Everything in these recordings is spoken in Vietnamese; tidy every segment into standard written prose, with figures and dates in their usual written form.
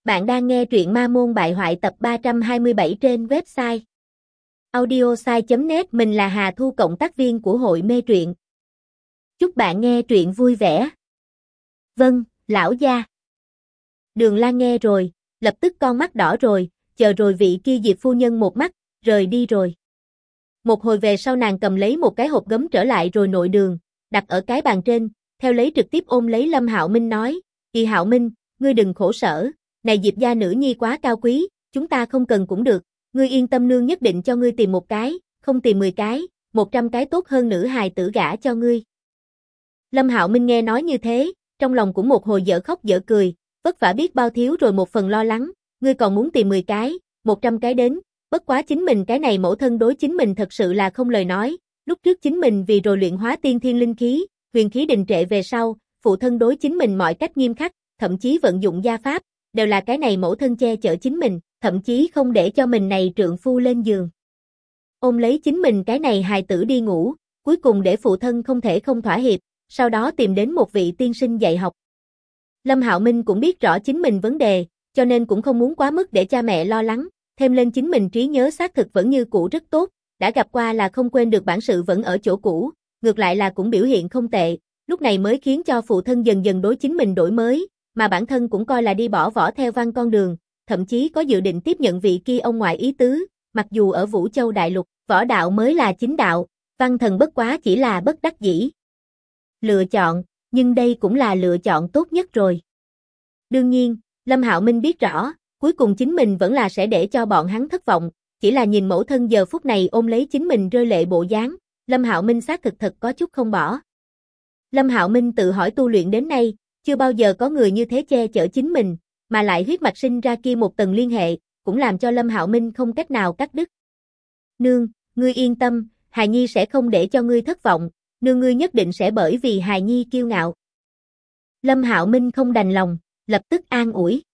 Bạn đang nghe truyện Ma Môn Bại Hoại tập 327 trên website audiosai.net. Mình là Hà Thu, cộng tác viên của hội mê truyện. Chúc bạn nghe truyện vui vẻ. Vâng, lão gia. Đường Lan nghe rồi, lập tức con mắt đỏ rồi, chờ rồi vị kia Diệp phu nhân một mắt, rời đi rồi. Một hồi về sau nàng cầm lấy một cái hộp gấm trở lại rồi nội đường, đặt ở cái bàn trên, theo lấy trực tiếp ôm lấy Lâm Hạo Minh nói, "Kỳ Hạo Minh, ngươi đừng khổ sở. Này Diệp gia nữ nhi quá cao quý, chúng ta không cần cũng được, ngươi yên tâm, nương nhất định cho ngươi tìm một cái, không tìm 10 cái, 100 cái tốt hơn nữ hài tử gả cho ngươi." Lâm Hạo Minh nghe nói như thế, trong lòng cũng một hồi dở khóc dở cười, vất vả biết bao thiếu rồi một phần lo lắng, ngươi còn muốn tìm 10 cái, 100 cái đến, bất quá chính mình cái này mẫu thân đối chính mình thật sự là không lời nói, lúc trước chính mình vì rồi luyện hóa tiên thiên linh khí, huyền khí đình trệ về sau, phụ thân đối chính mình mọi cách nghiêm khắc, thậm chí vận dụng gia pháp, đều là cái này mẫu thân che chở chính mình, thậm chí không để cho mình này trượng phu lên giường. Ôm lấy chính mình cái này hài tử đi ngủ, cuối cùng để phụ thân không thể không thỏa hiệp, sau đó tìm đến một vị tiên sinh dạy học. Lâm Hạo Minh cũng biết rõ chính mình vấn đề, cho nên cũng không muốn quá mức để cha mẹ lo lắng, thêm lên chính mình trí nhớ xác thực vẫn như cũ rất tốt, đã gặp qua là không quên được, bản sự vẫn ở chỗ cũ, ngược lại là cũng biểu hiện không tệ, lúc này mới khiến cho phụ thân dần dần đối chính mình đổi mới, mà bản thân cũng coi là đi bỏ vỏ theo văn con đường, thậm chí có dự định tiếp nhận vị kia ông ngoại ý tứ, mặc dù ở Vũ Châu Đại Lục, võ đạo mới là chính đạo, văn thần bất quá chỉ là bất đắc dĩ lựa chọn, nhưng đây cũng là lựa chọn tốt nhất rồi. Đương nhiên, Lâm Hạo Minh biết rõ, cuối cùng chính mình vẫn là sẽ để cho bọn hắn thất vọng, chỉ là nhìn mẫu thân giờ phút này ôm lấy chính mình rơi lệ bộ dáng, Lâm Hạo Minh xác thực thật có chút không bỏ. Lâm Hạo Minh tự hỏi tu luyện đến nay, chưa bao giờ có người như thế che chở chính mình, mà lại huyết mạch sinh ra kia một tầng liên hệ, cũng làm cho Lâm Hạo Minh không cách nào cắt đứt. "Nương, ngươi yên tâm, hài nhi sẽ không để cho ngươi thất vọng, nương ngươi nhất định sẽ bởi vì hài nhi kiêu ngạo." Lâm Hạo Minh không đành lòng, lập tức an ủi.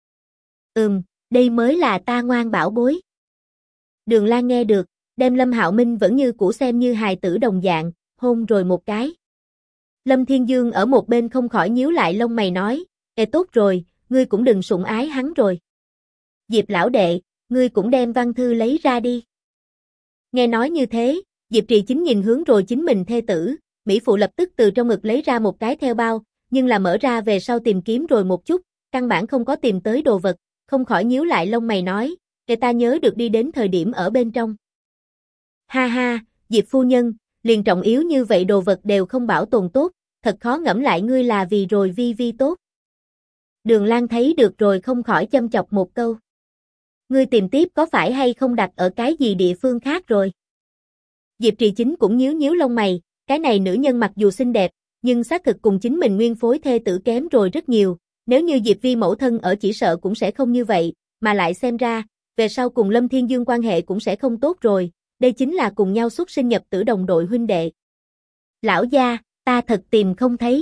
Đây mới là ta ngoan bảo bối." Đường Lan nghe được, đem Lâm Hạo Minh vẫn như cũ xem như hài tử đồng dạng, hôn rồi một cái. Lâm Thiên Dương ở một bên không khỏi nhíu lại lông mày nói, "Ê tốt rồi, ngươi cũng đừng sủng ái hắn rồi. Diệp lão đệ, ngươi cũng đem văn thư lấy ra đi." Nghe nói như thế, Diệp Trì Chính nhìn hướng rồi chính mình thê tử, mỹ phụ lập tức từ trong ngực lấy ra một cái theo bao, nhưng là mở ra về sau tìm kiếm rồi một chút, căn bản không có tìm tới đồ vật, không khỏi nhíu lại lông mày nói, "Để ta nhớ được đi đến thời điểm ở bên trong." "Ha ha, Diệp phu nhân, liền trọng yếu như vậy đồ vật đều không bảo tồn tốt, thật khó ngẫm lại ngươi là vì rồi Vi Vi tốt." Đường Lan thấy được rồi không khỏi châm chọc một câu. "Ngươi tìm tiếp có phải hay không đặt ở cái gì địa phương khác rồi?" Diệp Trì Chính cũng nhíu nhíu lông mày, cái này nữ nhân mặc dù xinh đẹp, nhưng xác thực cùng chính mình nguyên phối thê tử kém rồi rất nhiều, nếu như Diệp Vi mẫu thân ở chỉ sợ cũng sẽ không như vậy, mà lại xem ra, về sau cùng Lâm Thiên Dương quan hệ cũng sẽ không tốt rồi, đây chính là cùng nhau xuất sinh nhập tử đồng đội huynh đệ. "Lão gia, ta thật tìm không thấy."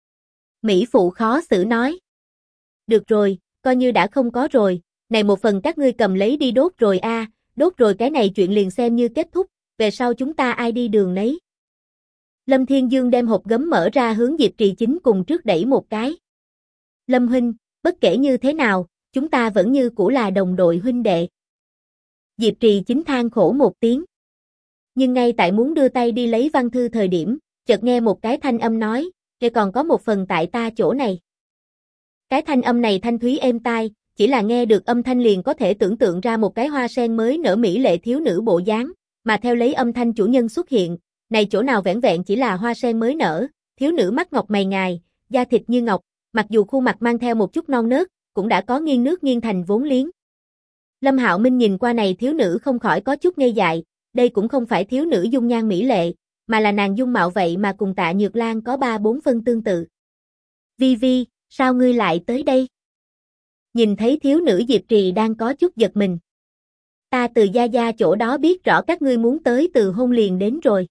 Mỹ phụ khó xử nói. "Được rồi, coi như đã không có rồi, này một phần các ngươi cầm lấy đi đốt rồi a, đốt rồi cái này chuyện liền xem như kết thúc, về sau chúng ta ai đi đường nấy." Lâm Thiên Dương đem hộp gấm mở ra hướng Diệp Trì Chính cùng trước đẩy một cái. "Lâm huynh, bất kể như thế nào, chúng ta vẫn như cũ là đồng đội huynh đệ." Diệp Trì Chính than khổ một tiếng. Nhưng ngay tại muốn đưa tay đi lấy văn thư thời điểm, chợt nghe một cái thanh âm nói, "Kể còn có một phần tại ta chỗ này." Cái thanh âm này thanh thúy êm tai, chỉ là nghe được âm thanh liền có thể tưởng tượng ra một cái hoa sen mới nở mỹ lệ thiếu nữ bộ dáng, mà theo lấy âm thanh chủ nhân xuất hiện, này chỗ nào vẻn vẹn chỉ là hoa sen mới nở, thiếu nữ mắt ngọc mày ngài, da thịt như ngọc, mặc dù khuôn mặt mang theo một chút non nớt, cũng đã có nghiêng nước nghiêng thành vốn liếng. Lâm Hạo Minh nhìn qua này thiếu nữ không khỏi có chút ngây dại, đây cũng không phải thiếu nữ dung nhan mỹ lệ, mà là nàng dung mạo vậy mà cùng Tạ Nhược Lan có 3-4 phân tương tự. "Vi Vi, sao ngươi lại tới đây?" Nhìn thấy thiếu nữ Diệp Trì đang có chút giật mình. "Ta từ gia gia chỗ đó biết rõ các ngươi muốn tới từ hôn liền đến rồi."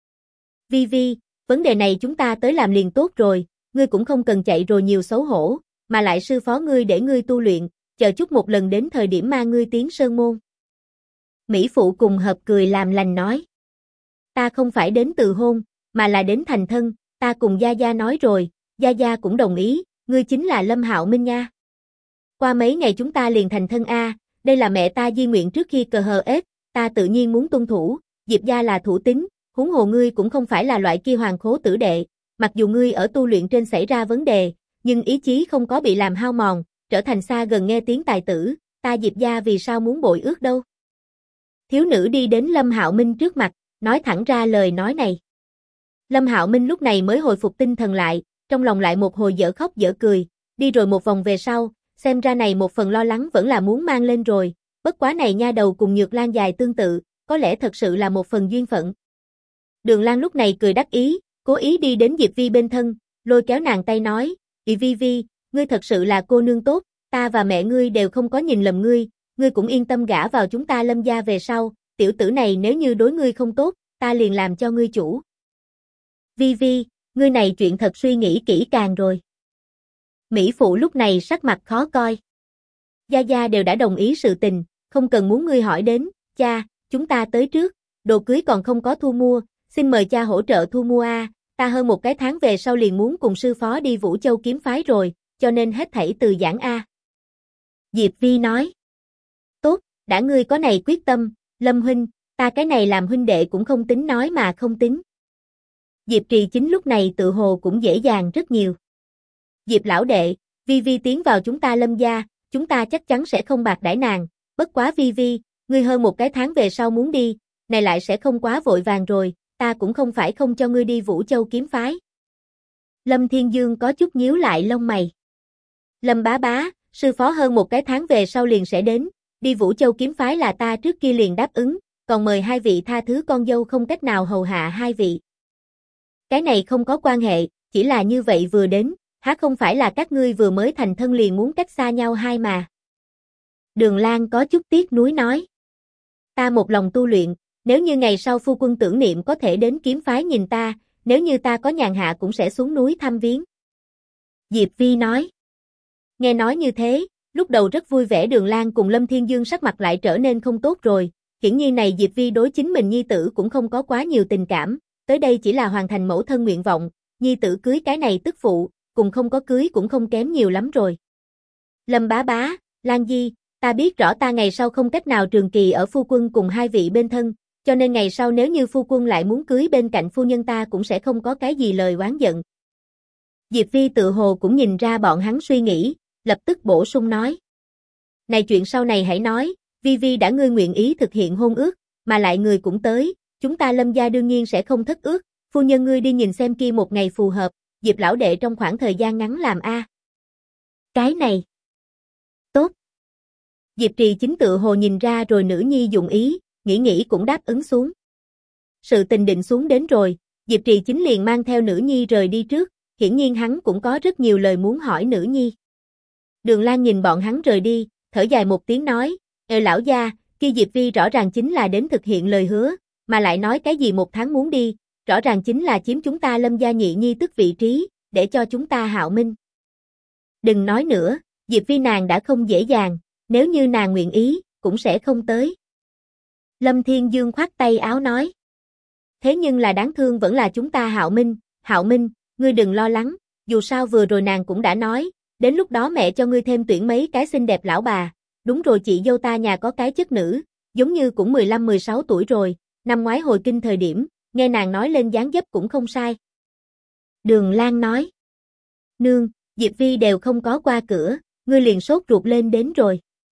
"Vi Vi, vấn đề này chúng ta tới làm liền tốt rồi, ngươi cũng không cần chạy rồi nhiều xấu hổ, mà lại sư phó ngươi để ngươi tu luyện, chờ chút một lần đến thời điểm ma ngươi tiến sơn môn." Mỹ phụ cùng hợp cười làm lành nói. "Ta không phải đến từ hôn, mà là đến thành thân, ta cùng gia gia nói rồi, gia gia cũng đồng ý, ngươi chính là Lâm Hạo Minh nha." Qua mấy ngày chúng ta liền thành thân a, đây là mẹ ta di nguyện trước khi cờ hờ ết, ta tự nhiên muốn tuân thủ, Diệp gia là thủ tín, huống hồ ngươi cũng không phải là loại kia hoàng khố tử đệ, mặc dù ngươi ở tu luyện trên xảy ra vấn đề, nhưng ý chí không có bị làm hao mòn, trở thành xa gần nghe tiếng tài tử, ta Diệp gia vì sao muốn bội ước đâu. Thiếu nữ đi đến Lâm Hạo Minh trước mặt, nói thẳng ra lời nói này. Lâm Hạo Minh lúc này mới hồi phục tinh thần lại, trong lòng lại một hồi dở khóc dở cười, đi rồi một vòng về sau, xem ra này một phần lo lắng vẫn là muốn mang lên rồi, bất quá này nha đầu cùng Nhược Lan dài tương tự, có lẽ thật sự là một phần duyên phận. Đường Lan lúc này cười đắc ý, cố ý đi đến Diệp Vi bên thân, lôi kéo nàng tay nói, Vi Vi, ngươi thật sự là cô nương tốt, ta và mẹ ngươi đều không có nhìn lầm ngươi, ngươi cũng yên tâm gả vào chúng ta Lâm gia về sau, tiểu tử này nếu như đối ngươi không tốt, ta liền làm cho ngươi chủ. Vi Vi, ngươi này chuyện thật suy nghĩ kỹ càng rồi. Mỹ phụ lúc này sắc mặt khó coi. Gia Gia đều đã đồng ý sự tình, không cần muốn ngươi hỏi đến, cha, chúng ta tới trước, đồ cưới còn không có thu mua, xin mời cha hỗ trợ thu mua a, ta hơn một cái tháng về sau liền muốn cùng sư phó đi Vũ Châu kiếm phái rồi, cho nên hết thảy từ giãn a. Diệp Vi nói. Tốt, đã ngươi có này quyết tâm, Lâm huynh, ta cái này làm huynh đệ cũng không tính nói mà không tính. Diệp Trì Chính lúc này tự hồ cũng dễ dàng rất nhiều. Diệp lão đệ, Vi Vi tiến vào chúng ta Lâm gia, chúng ta chắc chắn sẽ không bạc đãi nàng, bất quá Vi Vi, ngươi hơn một cái tháng về sau muốn đi, này lại sẽ không quá vội vàng rồi, ta cũng không phải không cho ngươi đi Vũ Châu kiếm phái. Lâm Thiên Dương có chút nhíu lại lông mày. Lâm bá bá, sư phó hơn một cái tháng về sau liền sẽ đến, đi Vũ Châu kiếm phái là ta trước kia liền đáp ứng, còn mời hai vị tha thứ con dâu không cách nào hầu hạ hai vị. Cái này không có quan hệ, chỉ là như vậy vừa đến, há không phải là các ngươi vừa mới thành thân liền muốn cách xa nhau hai mà. Đường Lan có chút tiếc nuối nói. Ta một lòng tu luyện, nếu như ngày sau phu quân tưởng niệm có thể đến kiếm phái nhìn ta, nếu như ta có nhàn hạ cũng sẽ xuống núi thăm viếng. Diệp Vi nói. Nghe nói như thế, lúc đầu rất vui vẻ Đường Lan cùng Lâm Thiên Dương sắc mặt lại trở nên không tốt rồi, hiển nhiên này Diệp Vi đối chính mình nhi tử cũng không có quá nhiều tình cảm, tới đây chỉ là hoàn thành mẫu thân nguyện vọng, nhi tử cưới cái này tức phụ, cùng không có cưới cũng không kém nhiều lắm rồi. Lâm bá bá, Lan Di, ta biết rõ ta ngày sau không cách nào trường kỳ ở phu quân cùng hai vị bên thân, cho nên ngày sau nếu như phu quân lại muốn cưới bên cạnh phu nhân ta cũng sẽ không có cái gì lời oán giận. Diệp Vi tự hồ cũng nhìn ra bọn hắn suy nghĩ, lập tức bổ sung nói. Này chuyện sau này hãy nói, Vi Vi đã ngươi nguyện ý thực hiện hôn ước, mà lại người cũng tới, chúng ta Lâm gia đương nhiên sẽ không thất ước, phu nhân ngươi đi nhìn xem kia một ngày phù hợp, Diệp lão đệ trong khoảng thời gian ngắn làm a. Cái này. Tốt. Diệp Trì Chính tự hồ nhìn ra rồi nữ nhi dụng ý, nghĩ cũng đáp ứng xuống. Sự tình định xuống đến rồi, Diệp Trì Chính liền mang theo nữ nhi rời đi trước, hiển nhiên hắn cũng có rất nhiều lời muốn hỏi nữ nhi. Đường Lan nhìn bọn hắn rời đi, thở dài một tiếng nói, lão gia, kia Diệp Vi rõ ràng chính là đến thực hiện lời hứa, mà lại nói cái gì một tháng muốn đi, rõ ràng chính là chiếm chúng ta Lâm gia nhị nhi tức vị trí, để cho chúng ta Hạo Minh. Đừng nói nữa, Diệp Vi nàng đã không dễ dàng, nếu như nàng nguyện ý, cũng sẽ không tới. Lâm Thiên Dương khoát tay áo nói. Thế nhưng là đáng thương vẫn là chúng ta Hạo Minh, ngươi đừng lo lắng, dù sao vừa rồi nàng cũng đã nói, đến lúc đó mẹ cho ngươi thêm tuyển mấy cái xinh đẹp lão bà, đúng rồi chị dâu ta nhà có cái chất nữ, giống như cũng 15-16 tuổi rồi, năm ngoái hồi kinh thời điểm, nghe nàng nói lên dáng dấp cũng không sai. Đường Lan nói. Nương, Diệp Vi đều không có qua cửa, ngươi liền sốt ruột lên đến rồi.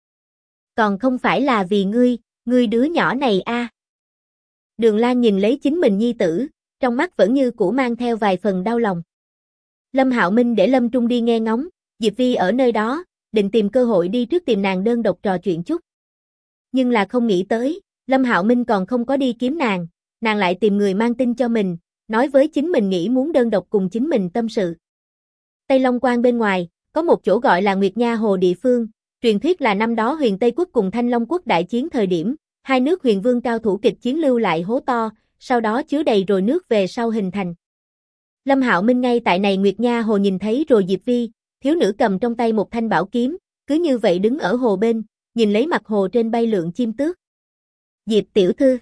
Còn không phải là vì ngươi đứa nhỏ này a. Đường Lan nhìn lấy chính mình nhi tử, trong mắt vẫn như cũ mang theo vài phần đau lòng. Lâm Hạo Minh để Lâm Trung đi nghe ngóng, Diệp Vi ở nơi đó, định tìm cơ hội đi trước tìm nàng đơn độc trò chuyện chút. Nhưng là không nghĩ tới, Lâm Hạo Minh còn không có đi kiếm nàng lại tìm người mang tin cho mình, nói với chính mình nghĩ muốn đơn độc cùng chính mình tâm sự. Tây Long Quan bên ngoài, có một chỗ gọi là Nguyệt Nha Hồ địa phương, truyền thuyết là năm đó Huyền Tây Quốc cùng Thanh Long Quốc đại chiến thời điểm, hai nước huyền vương cao thủ kịch chiến lưu lại hố to, sau đó chứa đầy rồi nước về sau hình thành. Lâm Hạo Minh ngay tại này Nguyệt Nha Hồ nhìn thấy rồi Diệp Vi, thiếu nữ cầm trong tay một thanh bảo kiếm, cứ như vậy đứng ở hồ bên, nhìn lấy mặt hồ trên bay lượn chim tước. Diệp tiểu thư.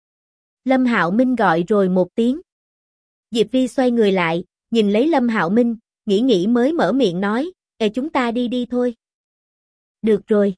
Lâm Hạo Minh gọi rồi một tiếng. Diệp Vi xoay người lại, nhìn lấy Lâm Hạo Minh, nghĩ mới mở miệng nói, chúng ta đi thôi. Được rồi.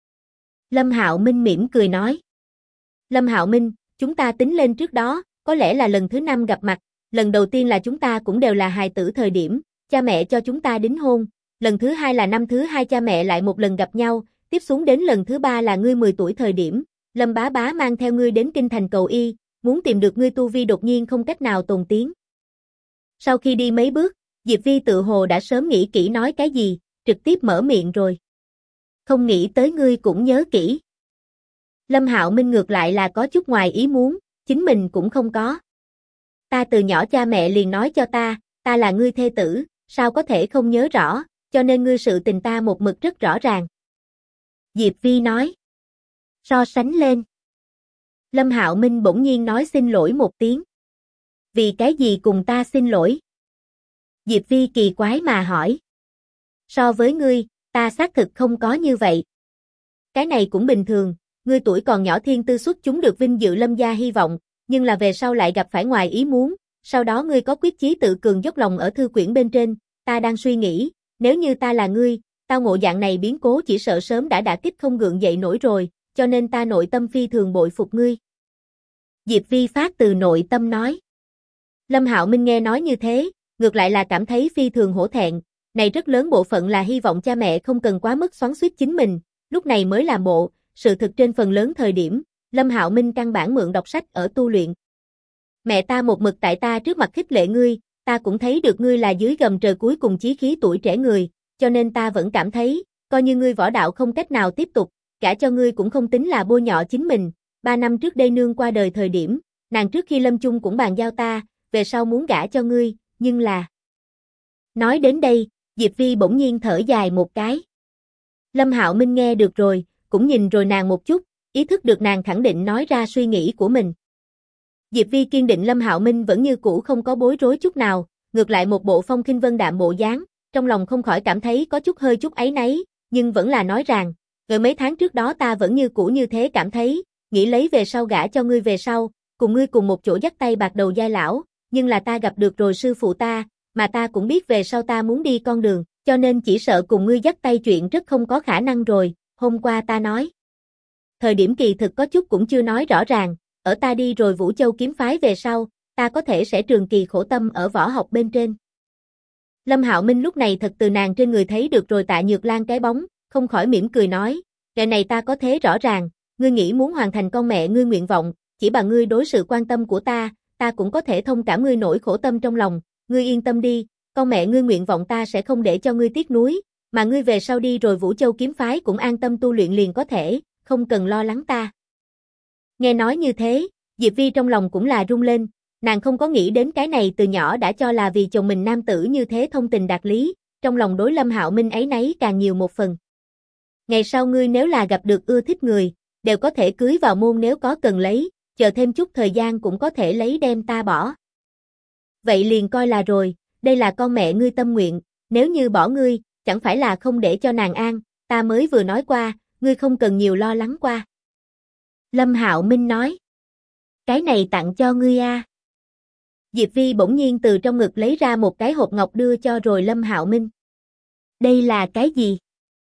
Lâm Hạo Minh mỉm cười nói. Lâm Hạo Minh, chúng ta tính lên trước đó, có lẽ là lần thứ 5 gặp mặt, lần đầu tiên là chúng ta cũng đều là hài tử thời điểm, cha mẹ cho chúng ta đính hôn, lần thứ 2 là năm thứ 2 cha mẹ lại một lần gặp nhau, tiếp xuống đến lần thứ 3 là ngươi 10 tuổi thời điểm, Lâm bá bá mang theo ngươi đến kinh thành cầu y, muốn tìm được ngươi tu vi đột nhiên không cách nào tồn tiến. Sau khi đi mấy bước, Diệp Vi tự hồ đã sớm nghĩ kỹ nói cái gì, trực tiếp mở miệng rồi. Không nghĩ tới ngươi cũng nhớ kỹ. Lâm Hạo Minh ngược lại là có chút ngoài ý muốn, chính mình cũng không có. Ta từ nhỏ cha mẹ liền nói cho ta là ngươi thê tử, sao có thể không nhớ rõ, cho nên ngươi sự tình ta một mực rất rõ ràng. Diệp Vi nói. So sánh lên. Lâm Hạo Minh bỗng nhiên nói xin lỗi một tiếng. Vì cái gì cùng ta xin lỗi? Diệp Vi kỳ quái mà hỏi. So với ngươi, ta xác thực không có như vậy. Cái này cũng bình thường, ngươi tuổi còn nhỏ thiên tư xuất chúng được vinh dự Lâm gia hy vọng, nhưng là về sau lại gặp phải ngoài ý muốn, sau đó ngươi có quyết chí tự cường dốc lòng ở thư quyển bên trên, ta đang suy nghĩ, nếu như ta là ngươi, tao ngộ dạng này biến cố chỉ sợ sớm đã đả kích không gượng dậy nổi rồi, cho nên ta nội tâm phi thường bội phục ngươi. Diệp Vi phát từ nội tâm nói. Lâm Hạo Minh nghe nói như thế, ngược lại là cảm thấy phi thường hổ thẹn, này rất lớn bộ phận là hy vọng cha mẹ không cần quá mức xoắn xuýt chính mình, lúc này mới làm bộ, sự thực trên phần lớn thời điểm, Lâm Hạo Minh căn bản mượn đọc sách ở tu luyện. Mẹ ta một mực tại ta trước mặt khích lệ ngươi, ta cũng thấy được ngươi là dưới gầm trời cuối cùng chí khí tuổi trẻ người, cho nên ta vẫn cảm thấy, coi như ngươi võ đạo không cách nào tiếp tục, gả cho ngươi cũng không tính là bôi nhọ chính mình. 3 năm trước đây nương qua đời thời điểm, nàng trước khi lâm chung cũng bàn giao ta, về sau muốn gả cho ngươi, nhưng là... Nói đến đây, Diệp Vi bỗng nhiên thở dài một cái. Lâm Hạo Minh nghe được rồi, cũng nhìn rồi nàng một chút, ý thức được nàng khẳng định nói ra suy nghĩ của mình. Diệp Vi kiên định Lâm Hạo Minh vẫn như cũ không có bối rối chút nào, ngược lại một bộ phong khinh vân đạm bộ dáng, trong lòng không khỏi cảm thấy có chút hơi chút áy náy, nhưng vẫn là nói rằng, mấy tháng trước đó ta vẫn như cũ như thế cảm thấy, nghĩ lấy về sau gả cho ngươi về sau, cùng ngươi cùng một chỗ dắt tay bạc đầu giai lão, nhưng là ta gặp được rồi sư phụ ta, mà ta cũng biết về sau ta muốn đi con đường, cho nên chỉ sợ cùng ngươi dắt tay chuyện rất không có khả năng rồi, hôm qua ta nói. Thời điểm kỳ thực có chút cũng chưa nói rõ ràng, ở ta đi rồi Vũ Châu kiếm phái về sau, ta có thể sẽ trường kỳ khổ tâm ở võ học bên trên. Lâm Hạo Minh lúc này thật từ nàng trên người thấy được rồi Tạ Nhược Lan cái bóng, không khỏi mỉm cười nói, cái này ta có thế rõ ràng, ngươi nghĩ muốn hoàn thành con mẹ ngươi nguyện vọng, chỉ bằng ngươi đối sự quan tâm của ta cũng có thể thông cảm ngươi nỗi khổ tâm trong lòng, ngươi yên tâm đi, con mẹ ngươi nguyện vọng ta sẽ không để cho ngươi tiếc nuối, mà ngươi về sau đi rồi Vũ Châu kiếm phái cũng an tâm tu luyện liền có thể, không cần lo lắng ta. Nghe nói như thế, Diệp Vi trong lòng cũng là rung lên, nàng không có nghĩ đến cái này từ nhỏ đã cho là vì chồng mình nam tử như thế thông tình đạt lý, trong lòng đối Lâm Hạo Minh ấy nấy càng nhiều một phần. Ngày sau ngươi nếu là gặp được ưa thích người, đều có thể cưới vào môn nếu có cần lấy, chờ thêm chút thời gian cũng có thể lấy đem ta bỏ. Vậy liền coi là rồi, đây là con mẹ ngươi tâm nguyện, nếu như bỏ ngươi, chẳng phải là không để cho nàng an, ta mới vừa nói qua, ngươi không cần nhiều lo lắng qua. Lâm Hạo Minh nói, cái này tặng cho ngươi a. Diệp Vi bỗng nhiên từ trong ngực lấy ra một cái hộp ngọc đưa cho rồi Lâm Hạo Minh. Đây là cái gì?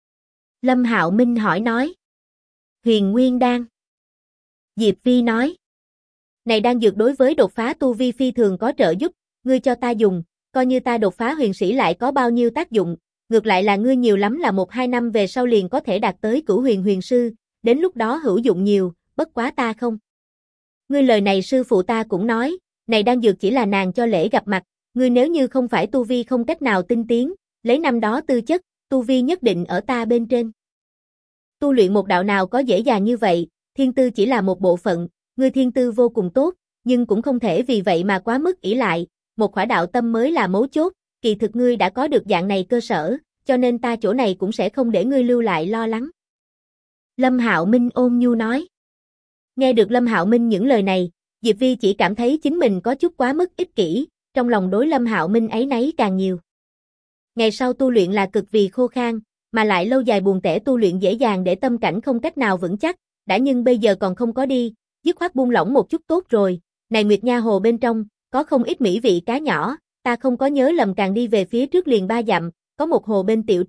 Lâm Hạo Minh hỏi nói. Huyền Nguyên Đan. Diệp Vi nói. Này đan dược đối với đột phá tu vi phi thường có trợ giúp, ngươi cho ta dùng, coi như ta đột phá huyền sĩ lại có bao nhiêu tác dụng, ngược lại là ngươi nhiều lắm là 1-2 năm về sau liền có thể đạt tới cửu huyền huyền sư, đến lúc đó hữu dụng nhiều, bất quá ta không. Ngươi lời này sư phụ ta cũng nói, này đan dược chỉ là nàng cho lễ gặp mặt, ngươi nếu như không phải tu vi không cách nào tinh tiến, lấy năm đó tư chất, tu vi nhất định ở ta bên trên. Tu luyện một đạo nào có dễ dàng như vậy, thiên tư chỉ là một bộ phận, ngươi thiên tư vô cùng tốt, nhưng cũng không thể vì vậy mà quá mức ỷ lại, một khỏa đạo tâm mới là mấu chốt, kỳ thực ngươi đã có được dạng này cơ sở, cho nên ta chỗ này cũng sẽ không để ngươi lưu lại lo lắng. Lâm Hạo Minh ôn nhu nói. Nghe được Lâm Hạo Minh những lời này, Diệp Vi chỉ cảm thấy chính mình có chút quá mức ích kỷ, trong lòng đối Lâm Hạo Minh ấy nấy càng nhiều. Ngày sau tu luyện là cực vì khô khan, mà lại lâu dài buồn tẻ tu luyện dễ dàng để tâm cảnh không cách nào vững chắc, đã nhưng bây giờ còn không có đi, dứt khoát buông lỏng một chút tốt rồi, này Nguyệt Nha Hồ bên trong, có không ít mỹ vị cá nhỏ, ta không có nhớ lầm càng đi về phía trước liền 3 dặm, có một hồ bên tiểu trúc,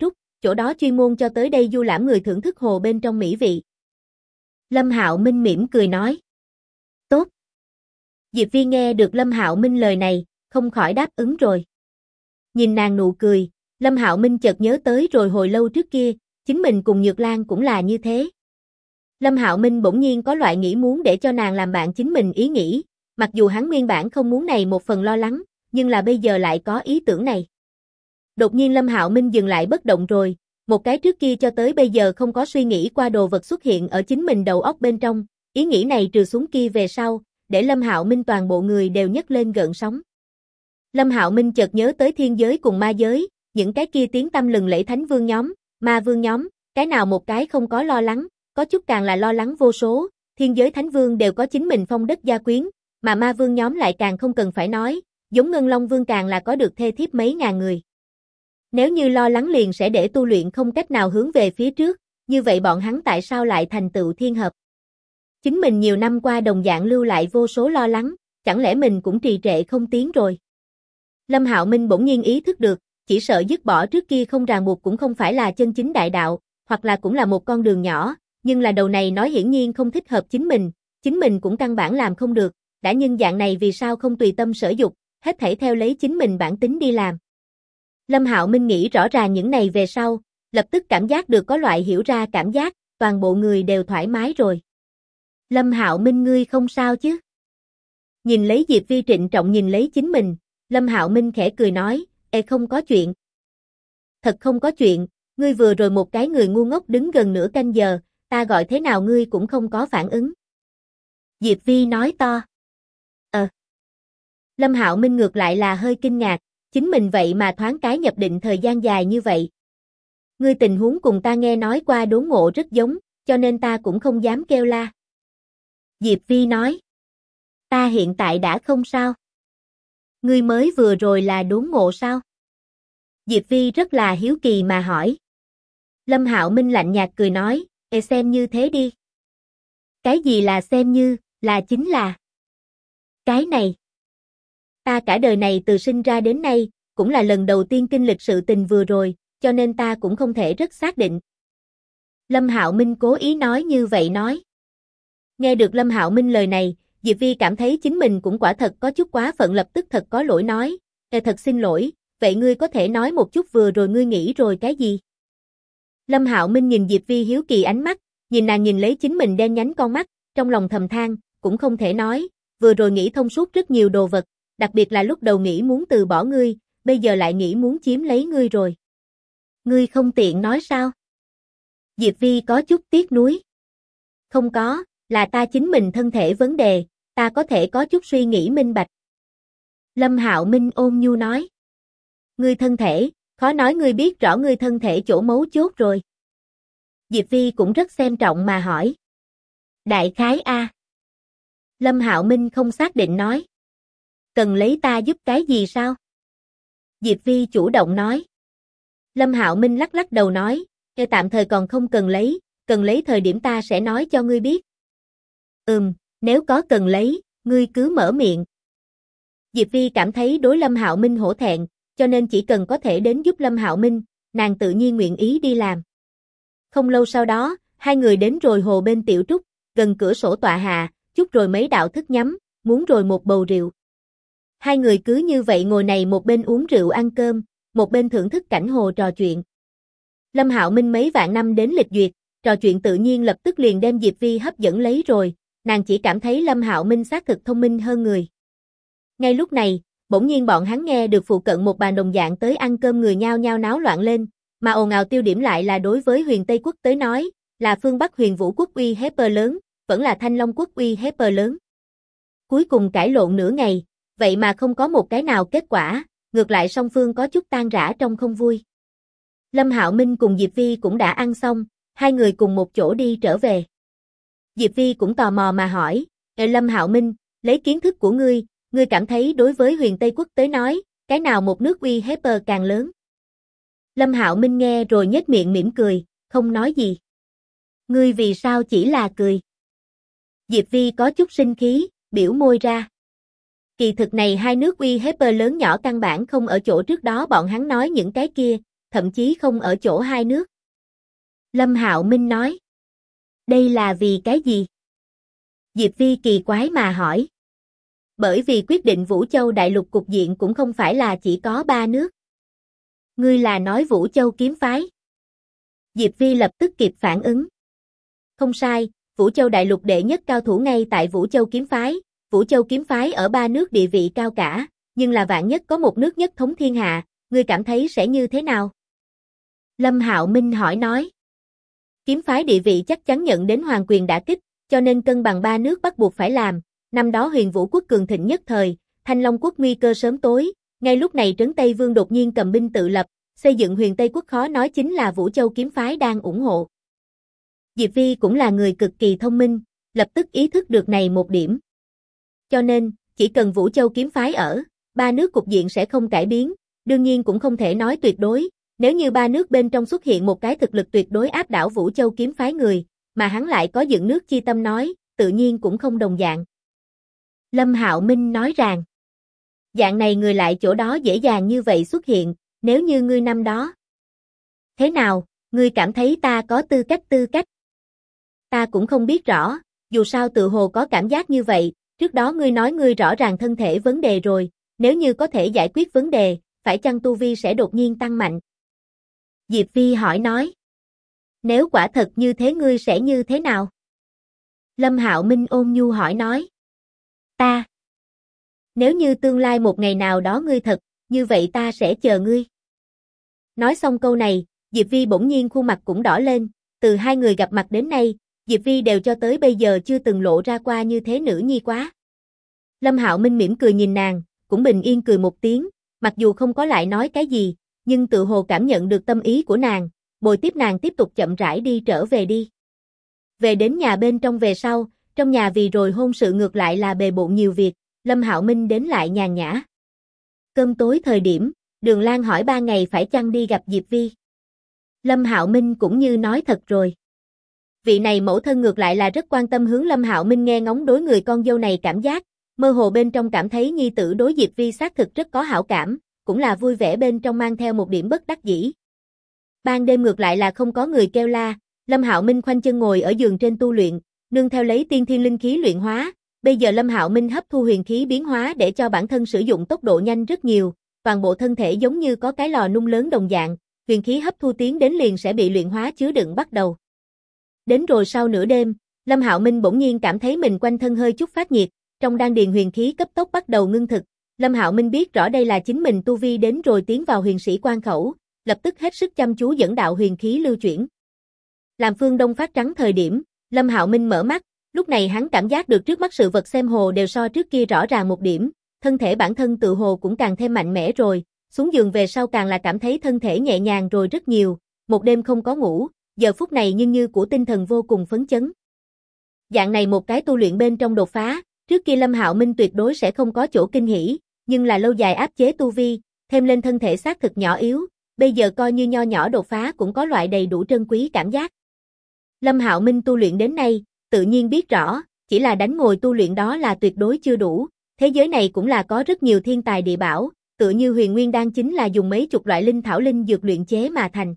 chỗ đó chuyên môn cho tới đây du lãm người thưởng thức hồ bên trong mỹ vị. Lâm Hạo Minh mỉm cười nói. Tốt. Diệp Vi nghe được Lâm Hạo Minh lời này, không khỏi đáp ứng rồi. Nhìn nàng nụ cười, Lâm Hạo Minh chợt nhớ tới rồi hồi lâu trước kia, chính mình cùng Nhược Lan cũng là như thế. Lâm Hạo Minh bỗng nhiên có loại nghĩ muốn để cho nàng làm bạn chính mình ý nghĩ, mặc dù hắn nguyên bản không muốn này một phần lo lắng, nhưng là bây giờ lại có ý tưởng này. Đột nhiên Lâm Hạo Minh dừng lại bất động rồi, một cái trước kia cho tới bây giờ không có suy nghĩ qua đồ vật xuất hiện ở chính mình đầu óc bên trong, ý nghĩ này trừ xuống kia về sau, để Lâm Hạo Minh toàn bộ người đều nhấc lên gợn sóng. Lâm Hạo Minh chợt nhớ tới thiên giới cùng ma giới, những cái kia tiếng tăm lừng lẫy thánh vương nhóm, ma vương nhóm, cái nào một cái không có lo lắng, có chút càng là lo lắng vô số, thiên giới thánh vương đều có chính mình phong đất gia quyến, mà ma vương nhóm lại càng không cần phải nói, giống Ngân Long vương càng là có được thê thiếp mấy ngàn người. Nếu như lo lắng liền sẽ để tu luyện không cách nào hướng về phía trước, như vậy bọn hắn tại sao lại thành tựu thiên hợp? Chính mình nhiều năm qua đồng dạng lưu lại vô số lo lắng, chẳng lẽ mình cũng trì trệ không tiến rồi? Lâm Hạo Minh bỗng nhiên ý thức được, chỉ sợ dứt bỏ trước kia không ràng buộc cũng không phải là chân chính đại đạo, hoặc là cũng là một con đường nhỏ, nhưng là đầu này nói hiển nhiên không thích hợp chính mình cũng căn bản làm không được, đã nhưng dạng này vì sao không tùy tâm sở dục, hết thảy theo lấy chính mình bản tính đi làm. Lâm Hạo Minh nghĩ rõ ràng những này về sau, lập tức cảm giác được có loại hiểu ra cảm giác, toàn bộ người đều thoải mái rồi. Lâm Hạo Minh ngươi không sao chứ? Nhìn lấy Diệp Vi trịnh trọng nhìn lấy chính mình, Lâm Hạo Minh khẽ cười nói, không có chuyện. Thật không có chuyện, ngươi vừa rồi một cái người ngu ngốc đứng gần nửa canh giờ, ta gọi thế nào ngươi cũng không có phản ứng. Diệp Vi nói to. Lâm Hạo Minh ngược lại là hơi kinh ngạc, chính mình vậy mà thoáng cái nhập định thời gian dài như vậy. Ngươi tình huống cùng ta nghe nói qua đốn ngộ rất giống, cho nên ta cũng không dám kêu la. Diệp Vi nói. Ta hiện tại đã không sao. Ngươi mới vừa rồi là đốn ngộ sao? Diệp Vi rất là hiếu kỳ mà hỏi. Lâm Hạo Minh lạnh nhạt cười nói, xem như thế đi. Cái gì là xem như, là chính là. Cái này. Ta cả đời này từ sinh ra đến nay, cũng là lần đầu tiên kinh lịch sự tình vừa rồi, cho nên ta cũng không thể rất xác định. Lâm Hạo Minh cố ý nói như vậy nói. Nghe được Lâm Hạo Minh lời này, Diệp Vi cảm thấy chính mình cũng quả thật có chút quá phận, lập tức thật có lỗi nói, thật xin lỗi, vậy ngươi có thể nói một chút vừa rồi ngươi nghĩ rồi cái gì? Lâm Hạo Minh nhìn Diệp Vi hiếu kỳ ánh mắt, nhìn nàng nhìn lấy chính mình đen nhánh con mắt, trong lòng thầm than, cũng không thể nói, vừa rồi nghĩ thông suốt rất nhiều đồ vật, đặc biệt là lúc đầu nghĩ muốn từ bỏ ngươi, bây giờ lại nghĩ muốn chiếm lấy ngươi rồi. Ngươi không tiện nói sao? Diệp Vi có chút tiếc nuối. Không có, là ta chính mình thân thể vấn đề, ta có thể có chút suy nghĩ minh bạch. Lâm Hạo Minh ôn nhu nói. Ngươi thân thể, khó nói ngươi biết rõ ngươi thân thể chỗ mấu chốt rồi. Diệp Vi cũng rất xem trọng mà hỏi. Đại khái a. Lâm Hạo Minh không xác định nói. Cần lấy ta giúp cái gì sao? Diệp Vi chủ động nói. Lâm Hạo Minh lắc lắc đầu nói, tạm thời còn không cần lấy thời điểm ta sẽ nói cho ngươi biết. Nếu có cần lấy, ngươi cứ mở miệng. Diệp Vi cảm thấy đối Lâm Hạo Minh hổ thẹn, cho nên chỉ cần có thể đến giúp Lâm Hạo Minh, nàng tự nhiên nguyện ý đi làm. Không lâu sau đó, hai người đến rồi hồ bên tiểu trúc, gần cửa sổ tọa hạ, chút rồi mấy đạo thức nhắm, muốn rồi một bầu rượu. Hai người cứ như vậy ngồi này một bên uống rượu ăn cơm, một bên thưởng thức cảnh hồ trò chuyện. Lâm Hạo Minh mấy vạn năm đến lịch duyệt, trò chuyện tự nhiên lập tức liền đem Diệp Vi hấp dẫn lấy rồi, nàng chỉ cảm thấy Lâm Hạo Minh xác thực thông minh hơn người. Ngay lúc này, bỗng nhiên bọn hắn nghe được phụ cận một bàn đồng dạng tới ăn cơm người nhao nhao náo loạn lên, mà ồn ào tiêu điểm lại là đối với Huyền Tây Quốc tới nói, là phương Bắc Huyền Vũ Quốc uy hiếp lớn, vẫn là Thanh Long Quốc uy hiếp lớn. Cuối cùng cãi lộn nửa ngày, vậy mà không có một cái nào kết quả, ngược lại song phương có chút tan rã trong không vui. Lâm Hạo Minh cùng Diệp Vi cũng đã ăn xong, hai người cùng một chỗ đi trở về. Diệp Vi cũng tò mò mà hỏi, Lâm Hạo Minh, lấy kiến thức của ngươi cảm thấy đối với Huyền Tây Quốc tới nói, cái nào một nước uy hiếp càng lớn? Lâm Hạo Minh nghe rồi nhếch miệng mỉm cười, không nói gì. Ngươi vì sao chỉ là cười? Diệp Vi có chút sinh khí, biểu môi ra. Kỳ thực này hai nước uy hiếp lớn nhỏ căn bản không ở chỗ trước đó bọn hắn nói những cái kia, thậm chí không ở chỗ hai nước. Lâm Hạo Minh nói. Đây là vì cái gì? Diệp Vi kỳ quái mà hỏi. Bởi vì quyết định Vũ Châu đại lục cục diện cũng không phải là chỉ có 3 nước. Ngươi là nói Vũ Châu kiếm phái. Diệp Vi lập tức kịp phản ứng. Không sai, Vũ Châu đại lục đệ nhất cao thủ ngay tại Vũ Châu kiếm phái. Vũ Châu kiếm phái ở 3 nước địa vị cao cả, nhưng là vạn nhất có một nước nhất thống thiên hạ, ngươi cảm thấy sẽ như thế nào? Lâm Hạo Minh hỏi nói. Kiếm phái địa vị chắc chắn nhận đến hoàng quyền đả kích, cho nên cân bằng 3 nước bắt buộc phải làm. Năm đó Huyền Vũ quốc cường thịnh nhất thời, Thanh Long quốc nguy cơ sớm tối, ngay lúc này Trấn Tây Vương đột nhiên cầm binh tự lập, xây dựng Huyền Tây quốc khó nói chính là Vũ Châu kiếm phái đang ủng hộ. Diệp Vi cũng là người cực kỳ thông minh, lập tức ý thức được này một điểm. Cho nên, chỉ cần Vũ Châu kiếm phái ở, 3 nước cục diện sẽ không cải biến, đương nhiên cũng không thể nói tuyệt đối, nếu như 3 nước bên trong xuất hiện một cái thực lực tuyệt đối áp đảo Vũ Châu kiếm phái người, mà hắn lại có dựng nước chi tâm nói, tự nhiên cũng không đồng dạng. Lâm Hạo Minh nói rằng, dạng này người lại chỗ đó dễ dàng như vậy xuất hiện, nếu như ngươi năm đó. Thế nào, ngươi cảm thấy ta có tư cách? Ta cũng không biết rõ, dù sao tự hồ có cảm giác như vậy, trước đó ngươi nói ngươi rõ ràng thân thể vấn đề rồi, nếu như có thể giải quyết vấn đề, phải chăng tu vi sẽ đột nhiên tăng mạnh? Diệp Vi hỏi nói. Nếu quả thật như thế ngươi sẽ như thế nào? Lâm Hạo Minh ôn nhu hỏi nói. Ta. Nếu như tương lai một ngày nào đó ngươi thật, như vậy ta sẽ chờ ngươi. Nói xong câu này, Diệp Vi bỗng nhiên khuôn mặt cũng đỏ lên, từ hai người gặp mặt đến nay, Diệp Vi đều cho tới bây giờ chưa từng lộ ra qua như thế nữ nhi quá. Lâm Hạo Minh mỉm cười nhìn nàng, cũng bình yên cười một tiếng, mặc dù không có lại nói cái gì, nhưng tự hồ cảm nhận được tâm ý của nàng, bồi tiếp nàng tiếp tục chậm rãi đi trở về đi. Về đến nhà bên trong về sau, trong nhà vì rồi hôn sự ngược lại là bề bộn nhiều việc, Lâm Hạo Minh đến lại nhàn nhã. Cơm tối thời điểm, Đường Lan hỏi 3 ngày phải chăng đi gặp Diệp Vi. Lâm Hạo Minh cũng như nói thật rồi. Vị này mẫu thân ngược lại là rất quan tâm hướng Lâm Hạo Minh nghe ngóng đối người con dâu này cảm giác, mơ hồ bên trong cảm thấy nhi tử đối Diệp Vi xác thực rất có hảo cảm, cũng là vui vẻ bên trong mang theo một điểm bất đắc dĩ. Ban đêm ngược lại là không có người kêu la, Lâm Hạo Minh khoanh chân ngồi ở giường trên tu luyện, nương theo lấy tiên thiên linh khí luyện hóa, bây giờ Lâm Hạo Minh hấp thu huyền khí biến hóa để cho bản thân sử dụng tốc độ nhanh rất nhiều, toàn bộ thân thể giống như có cái lò nung lớn đồng dạng, huyền khí hấp thu tiến đến liền sẽ bị luyện hóa chứa đựng bắt đầu. Đến rồi sau nửa đêm, Lâm Hạo Minh bỗng nhiên cảm thấy mình quanh thân hơi chút phát nhiệt, trong đan điền huyền khí cấp tốc bắt đầu ngưng thực. Lâm Hạo Minh biết rõ đây là chính mình tu vi đến rồi tiến vào huyền sĩ quan khẩu, lập tức hết sức chăm chú dẫn đạo huyền khí lưu chuyển. Làm phương đông phát trắng thời điểm, Lâm Hạo Minh mở mắt, lúc này hắn cảm giác được trước mắt sự vật xem hồ đều so trước kia rõ ràng một điểm, thân thể bản thân tự hồ cũng càng thêm mạnh mẽ rồi, xuống giường về sau càng là cảm thấy thân thể nhẹ nhàng rồi rất nhiều, một đêm không có ngủ, giờ phút này nhưng như của tinh thần vô cùng phấn chấn. Dạng này một cái tu luyện bên trong đột phá, trước kia Lâm Hạo Minh tuyệt đối sẽ không có chỗ kinh hỉ, nhưng là lâu dài áp chế tu vi, thêm lên thân thể xác thực nhỏ yếu, bây giờ coi như nho nhỏ đột phá cũng có loại đầy đủ trân quý cảm giác. Lâm Hạo Minh tu luyện đến nay, tự nhiên biết rõ, chỉ là đánh ngồi tu luyện đó là tuyệt đối chưa đủ, thế giới này cũng là có rất nhiều thiên tài địa bảo, tựa như Huyền Nguyên đan chính là dùng mấy chục loại linh thảo linh dược luyện chế mà thành.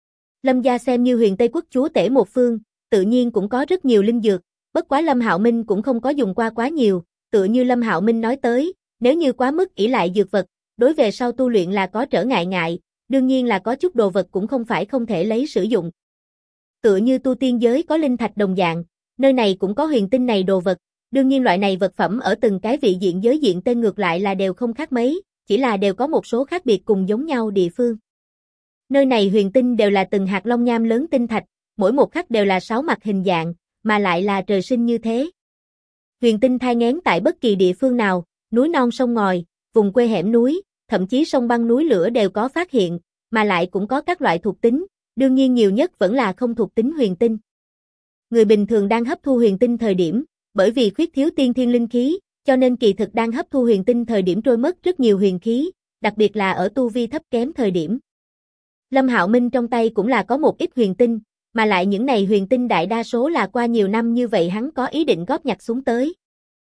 Lâm gia xem như Huyền Tây quốc chúa tể một phương, tự nhiên cũng có rất nhiều linh dược, bất quá Lâm Hạo Minh cũng không có dùng qua quá nhiều, tựa như Lâm Hạo Minh nói tới, nếu như quá mức ỷ lại dược vật, đối về sau tu luyện là có trở ngại, đương nhiên là có chút đồ vật cũng không phải không thể lấy sử dụng. Tựa như tu tiên giới có linh thạch đồng dạng, nơi này cũng có huyền tinh này đồ vật, đương nhiên loại này vật phẩm ở từng cái vị diện giới diện tên ngược lại là đều không khác mấy, chỉ là đều có một số khác biệt cùng giống nhau địa phương. Nơi này huyền tinh đều là từng hạt long nham lớn tinh thạch, mỗi một khắc đều là 6 mặt hình dạng, mà lại là trời sinh như thế. Huyền tinh thai nghén tại bất kỳ địa phương nào, núi non sông ngòi, vùng quê hẻm núi, thậm chí sông băng núi lửa đều có phát hiện, mà lại cũng có các loại thuộc tính, đương nhiên nhiều nhất vẫn là không thuộc tính huyền tinh. Người bình thường đang hấp thu huyền tinh thời điểm, bởi vì khuyết thiếu tiên thiên linh khí, cho nên kỳ thực đang hấp thu huyền tinh thời điểm trôi mất rất nhiều huyền khí, đặc biệt là ở tu vi thấp kém thời điểm. Lâm Hạo Minh trong tay cũng là có một ít huyền tinh, mà lại những này huyền tinh đại đa số là qua nhiều năm như vậy hắn có ý định góp nhặt xuống tới.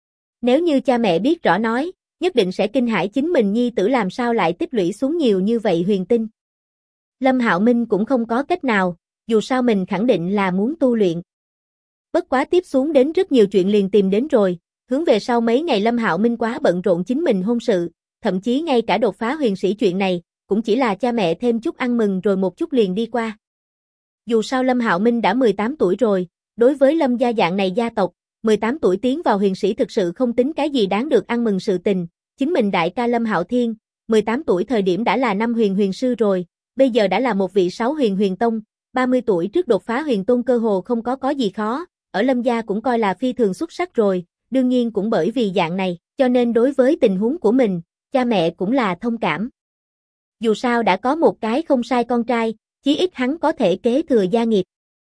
Nếu như cha mẹ biết rõ nói, nhất định sẽ kinh hãi chính mình nhi tử làm sao lại tích lũy xuống nhiều như vậy huyền tinh. Lâm Hạo Minh cũng không có cách nào, dù sao mình khẳng định là muốn tu luyện. Bất quá tiếp xuống đến rất nhiều chuyện liền tìm đến rồi, hướng về sau mấy ngày Lâm Hạo Minh quá bận rộn chính mình hôn sự, thậm chí ngay cả đột phá huyền sĩ chuyện này, cũng chỉ là cha mẹ thêm chút ăn mừng rồi một chút liền đi qua. Dù sao Lâm Hạo Minh đã 18 tuổi rồi, đối với Lâm gia dạng này gia tộc, 18 tuổi tiến vào huyền sĩ thực sự không tính cái gì đáng được ăn mừng sự tình, chính mình đại ca Lâm Hạo Thiên, 18 tuổi thời điểm đã là năm huyền sư rồi, bây giờ đã là một vị 6 huyền tông, 30 tuổi trước đột phá huyền tôn cơ hồ không có gì khó, ở Lâm gia cũng coi là phi thường xuất sắc rồi, đương nhiên cũng bởi vì dạng này, cho nên đối với tình huống của mình, cha mẹ cũng là thông cảm. Dù sao đã có một cái không sai con trai, chí ít hắn có thể kế thừa gia nghiệp.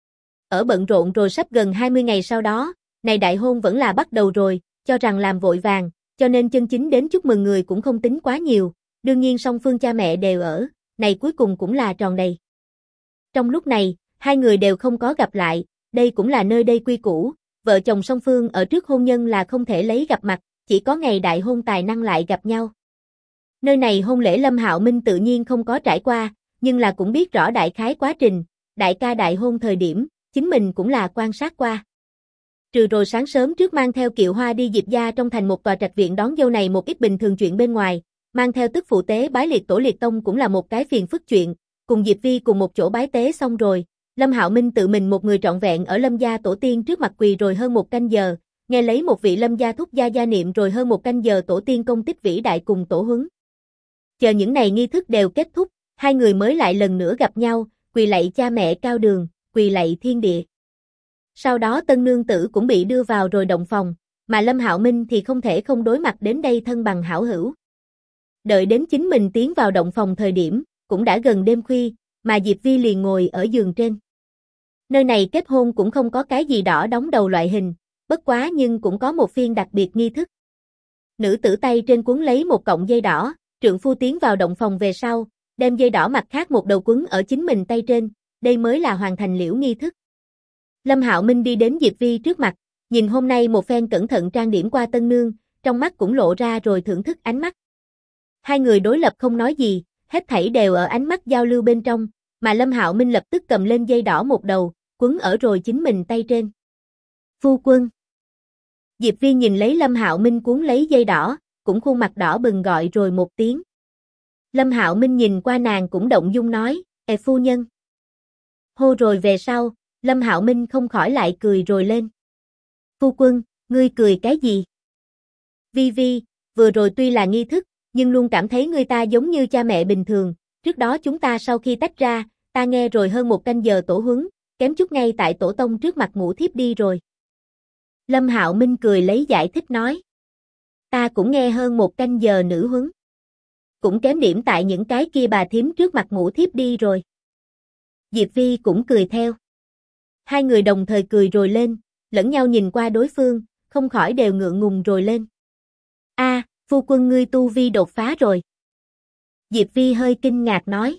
Ở bận rộn rồi sắp gần 20 ngày sau đó, này đại hôn vẫn là bắt đầu rồi, cho rằng làm vội vàng, cho nên chân chính đến chúc mừng người cũng không tính quá nhiều, đương nhiên song phương cha mẹ đều ở, này cuối cùng cũng là tròn đầy. Trong lúc này, hai người đều không có gặp lại, đây cũng là nơi đây quy củ, vợ chồng song phương ở trước hôn nhân là không thể lấy gặp mặt, chỉ có ngày đại hôn tài năng lại gặp nhau. Nơi này hôn lễ Lâm Hạo Minh tự nhiên không có trải qua, nhưng là cũng biết rõ đại khái quá trình, đại ca đại hôn thời điểm, chính mình cũng là quan sát qua. Trừ rồi sáng sớm trước mang theo Kiệu Hoa đi Diệp gia trong thành một tòa trạch viện đón dâu này một ít bình thường chuyện bên ngoài, mang theo tức phụ tế bái liệt tổ liệt tông cũng là một cái phiền phức chuyện, cùng Diệp Vi cùng một chỗ bái tế xong rồi, Lâm Hạo Minh tự mình một người trọn vẹn ở Lâm gia tổ tiên trước mặt quỳ rồi hơn một canh giờ, nghe lấy một vị Lâm gia thúc gia gia niệm rồi hơn một canh giờ tổ tiên công tích vĩ đại cùng tổ huấn. Chờ những này nghi thức đều kết thúc, hai người mới lại lần nữa gặp nhau, quỳ lạy cha mẹ cao đường, quỳ lạy thiên địa. Sau đó tân nương tử cũng bị đưa vào rồi động phòng, mà Lâm Hạo Minh thì không thể không đối mặt đến đây thân bằng hảo hữu. Đợi đến chính mình tiến vào động phòng thời điểm, cũng đã gần đêm khuya, mà Diệp Vi liền ngồi ở giường trên. Nơi này kết hôn cũng không có cái gì đỏ đóng đầu loại hình, bất quá nhưng cũng có một phiên đặc biệt nghi thức. Nữ tử tay trên quấn lấy một cọng dây đỏ, trượng phu tiến vào động phòng về sau, đem dây đỏ mặt khác một đầu quấn ở chính mình tay trên, đây mới là hoàn thành liễu nghi thức. Lâm Hạo Minh đi đến Diệp Vi trước mặt, nhìn hôm nay một phen cẩn thận trang điểm qua tân nương, trong mắt cũng lộ ra rồi thưởng thức ánh mắt. Hai người đối lập không nói gì, hết thảy đều ở ánh mắt giao lưu bên trong, mà Lâm Hạo Minh lập tức cầm lên dây đỏ một đầu, quấn ở rồi chính mình tay trên. Phu quân. Diệp Vi nhìn lấy Lâm Hạo Minh cuốn lấy dây đỏ, cũng khuôn mặt đỏ bừng gọi rồi một tiếng. Lâm Hạo Minh nhìn qua nàng cũng động dung nói, phu nhân. Hô rồi về sau, Lâm Hạo Minh không khỏi lại cười rồi lên. Phu quân, ngươi cười cái gì? Vi Vi, vừa rồi tuy là nghi thức, nhưng luôn cảm thấy ngươi ta giống như cha mẹ bình thường, trước đó chúng ta sau khi tách ra, ta nghe rồi hơn một canh giờ tổ huấn, kém chút ngay tại tổ tông trước mặt ngủ thiếp đi rồi. Lâm Hạo Minh cười lấy giải thích nói. Ta cũng nghe hơn một canh giờ nữ huấn. Cũng kém điểm tại những cái kia bà thím trước mặt ngủ thiếp đi rồi. Diệp Vi cũng cười theo. Hai người đồng thời cười rồi lên, lẫn nhau nhìn qua đối phương, không khỏi đều ngượng ngùng rồi lên. Phu quân ngươi tu vi đột phá rồi. Diệp Vi hơi kinh ngạc nói.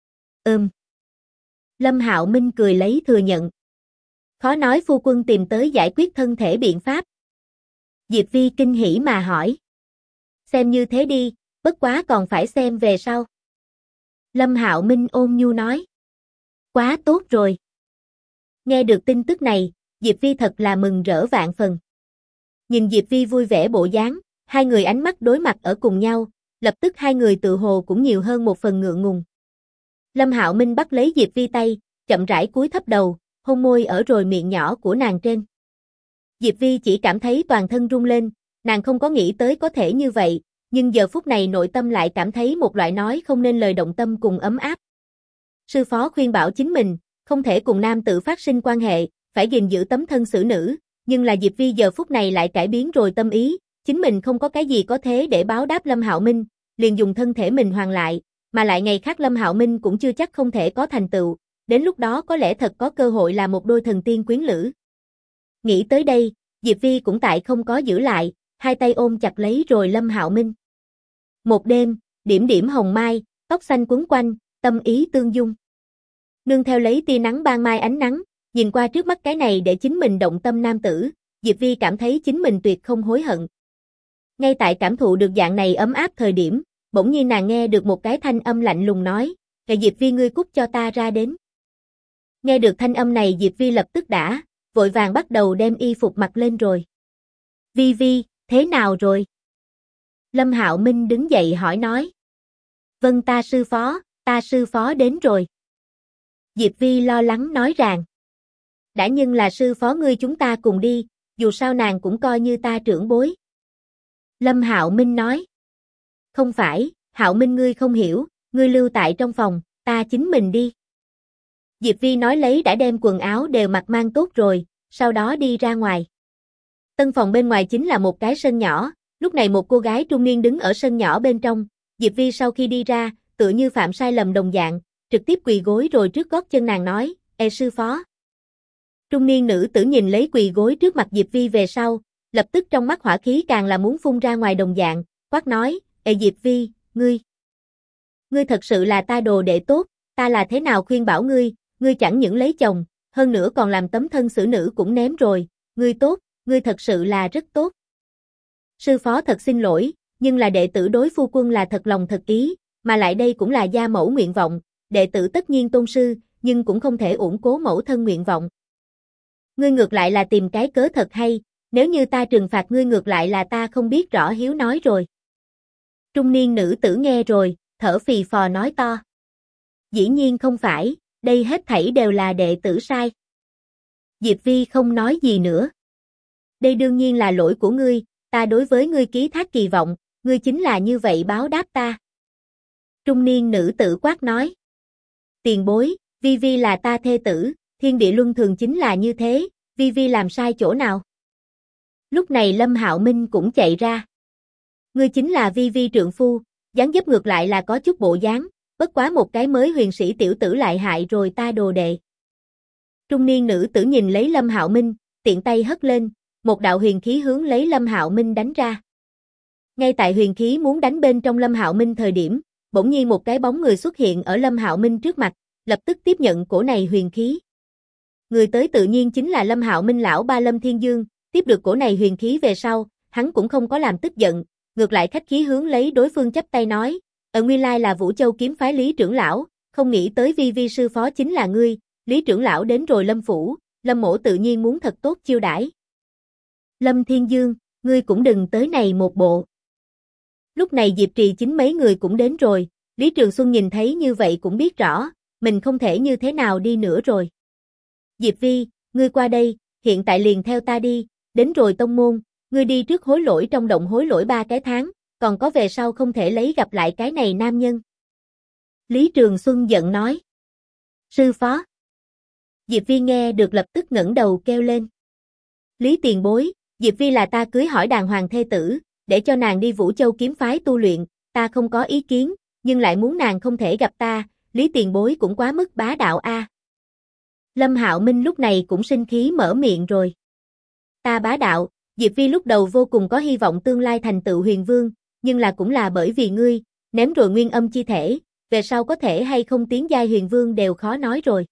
Lâm Hạo Minh cười lấy thừa nhận. Khó nói phu quân tìm tới giải quyết thân thể biện pháp. Diệp Vi kinh hỉ mà hỏi. Xem như thế đi, bất quá còn phải xem về sau. Lâm Hạo Minh ôn nhu nói. Quá tốt rồi. Nghe được tin tức này, Diệp Vi thật là mừng rỡ vạn phần. Nhìn Diệp Vi vui vẻ bộ dáng, hai người ánh mắt đối mặt ở cùng nhau, lập tức hai người tự hồ cũng nhiều hơn một phần ngượng ngùng. Lâm Hạo Minh bắt lấy Diệp Vi tay, chậm rãi cúi thấp đầu, hôn môi ở rồi miệng nhỏ của nàng trên. Diệp Vi chỉ cảm thấy toàn thân rung lên, nàng không có nghĩ tới có thể như vậy, nhưng giờ phút này nội tâm lại cảm thấy một loại nói không nên lời động tâm cùng ấm áp. Sư phó khuyên bảo chính mình, không thể cùng nam tử phát sinh quan hệ, phải gìn giữ tấm thân xử nữ, nhưng là Diệp Vi giờ phút này lại cải biến rồi tâm ý, chính mình không có cái gì có thế để báo đáp Lâm Hạo Minh, liền dùng thân thể mình hoàn lại, mà lại ngày khác Lâm Hạo Minh cũng chưa chắc không thể có thành tựu, đến lúc đó có lẽ thật có cơ hội là một đôi thần tiên quyến lữ. Nghĩ tới đây, Diệp Vi cũng tại không có giữ lại, hai tay ôm chặt lấy rồi Lâm Hạo Minh. Một đêm, điểm điểm hồng mai, tóc xanh quấn quanh, tâm ý tương dung. Nương theo lấy tia nắng ban mai ánh nắng, nhìn qua trước mắt cái này để chính mình động tâm nam tử, Diệp Vi cảm thấy chính mình tuyệt không hối hận. Ngay tại cảm thụ được dạng này ấm áp thời điểm, bỗng nhiên nàng nghe được một cái thanh âm lạnh lùng nói, Diệp Vi ngươi cút cho ta ra đến. Nghe được thanh âm này Diệp Vi lập tức đã, vội vàng bắt đầu đem y phục mặc lên rồi. Vi Vi, thế nào rồi? Lâm Hạo Minh đứng dậy hỏi nói. Vâng ta sư phó đến rồi. Diệp Vi lo lắng nói rằng. Đã nhưng là sư phó ngươi chúng ta cùng đi, dù sao nàng cũng coi như ta trưởng bối. Lâm Hạo Minh nói. Không phải, Hạo Minh ngươi không hiểu, ngươi lưu tại trong phòng, ta chính mình đi. Diệp Vi nói lấy đã đem quần áo đều mặc mang tốt rồi, sau đó đi ra ngoài. Tân phòng bên ngoài chính là một cái sân nhỏ, lúc này một cô gái trung niên đứng ở sân nhỏ bên trong, Diệp Vi sau khi đi ra, tựa như phạm sai lầm đồng dạng, trực tiếp quỳ gối rồi trước gót chân nàng nói, "Ê sư phó." Trung niên nữ tử nhìn lấy quỳ gối trước mặt Diệp Vi về sau, lập tức trong mắt hỏa khí càng là muốn phun ra ngoài đồng dạng, quát nói, "Ê Diệp Vi, ngươi thật sự là ta đồ đệ tốt, ta là thế nào khuyên bảo ngươi, ngươi chẳng những lấy chồng, hơn nữa còn làm tấm thân xử nữ cũng ném rồi, ngươi tốt, ngươi thật sự là rất tốt. Sư phó thật xin lỗi, nhưng là đệ tử đối phu quân là thật lòng thật ý, mà lại đây cũng là gia mẫu nguyện vọng, đệ tử tất nhiên tôn sư, nhưng cũng không thể uổng cố mẫu thân nguyện vọng. Ngươi ngược lại là tìm cái cớ thật hay, nếu như ta trừng phạt ngươi ngược lại là ta không biết rõ hiếu nói rồi." Trung niên nữ tử nghe rồi, thở phì phò nói to. Dĩ nhiên không phải, đây hết thảy đều là đệ tử sai. Diệp Vi không nói gì nữa. Đây đương nhiên là lỗi của ngươi, ta đối với ngươi ký thác kỳ vọng, ngươi chính là như vậy báo đáp ta. Trung niên nữ tử quát nói. Tiền bối, Vi Vi là ta thê tử, thiên địa luân thường chính là như thế, Vi Vi làm sai chỗ nào? Lúc này Lâm Hạo Minh cũng chạy ra. Ngươi chính là Vi Vi trượng phu, dáng dấp ngược lại là có chút bộ dáng, bất quá một cái mới huyền sĩ tiểu tử lại hại rồi ta đồ đệ. Trung niên nữ tử nhìn lấy Lâm Hạo Minh, tiện tay hất lên, một đạo huyền khí hướng lấy Lâm Hạo Minh đánh ra. Ngay tại huyền khí muốn đánh bên trong Lâm Hạo Minh thời điểm, bỗng nhiên một cái bóng người xuất hiện ở Lâm Hạo Minh trước mặt, lập tức tiếp nhận cổ này huyền khí. Người tới tự nhiên chính là Lâm Hạo Minh lão ba Lâm Thiên Dương, tiếp được cổ này huyền khí về sau, hắn cũng không có làm tức giận, ngược lại khách khí hướng lấy đối phương chắp tay nói, nguyên lai là Vũ Châu kiếm phái Lý trưởng lão, không nghĩ tới Vi Vi sư phó chính là ngươi, Lý trưởng lão đến rồi Lâm phủ, Lâm mỗ tự nhiên muốn thật tốt chiêu đãi. Lâm Thiên Dương, ngươi cũng đừng tới này một bộ. Lúc này Diệp Trì chính mấy người cũng đến rồi, Lý Trường Xuân nhìn thấy như vậy cũng biết rõ, mình không thể như thế nào đi nữa rồi. Diệp Vi, ngươi qua đây, hiện tại liền theo ta đi, đến rồi tông môn, ngươi đi trước hối lỗi trong động hối lỗi 3 cái tháng, còn có về sau không thể lấy gặp lại cái này nam nhân. Lý Trường Xuân giận nói. Sư phó. Diệp Vi nghe được lập tức ngẩng đầu kêu lên. Lý tiền bối, Diệp Vi là ta cưới hỏi đàng hoàng thê tử, để cho nàng đi Vũ Châu kiếm phái tu luyện, ta không có ý kiến, nhưng lại muốn nàng không thể gặp ta, Lý tiền bối cũng quá mức bá đạo a. Lâm Hạo Minh lúc này cũng sinh khí mở miệng rồi. Ta bá đạo, Diệp Vi lúc đầu vô cùng có hy vọng tương lai thành tựu huyền vương, nhưng là cũng là bởi vì ngươi, ném rồi nguyên âm chi thể, về sau có thể hay không tiến giai huyền vương đều khó nói rồi.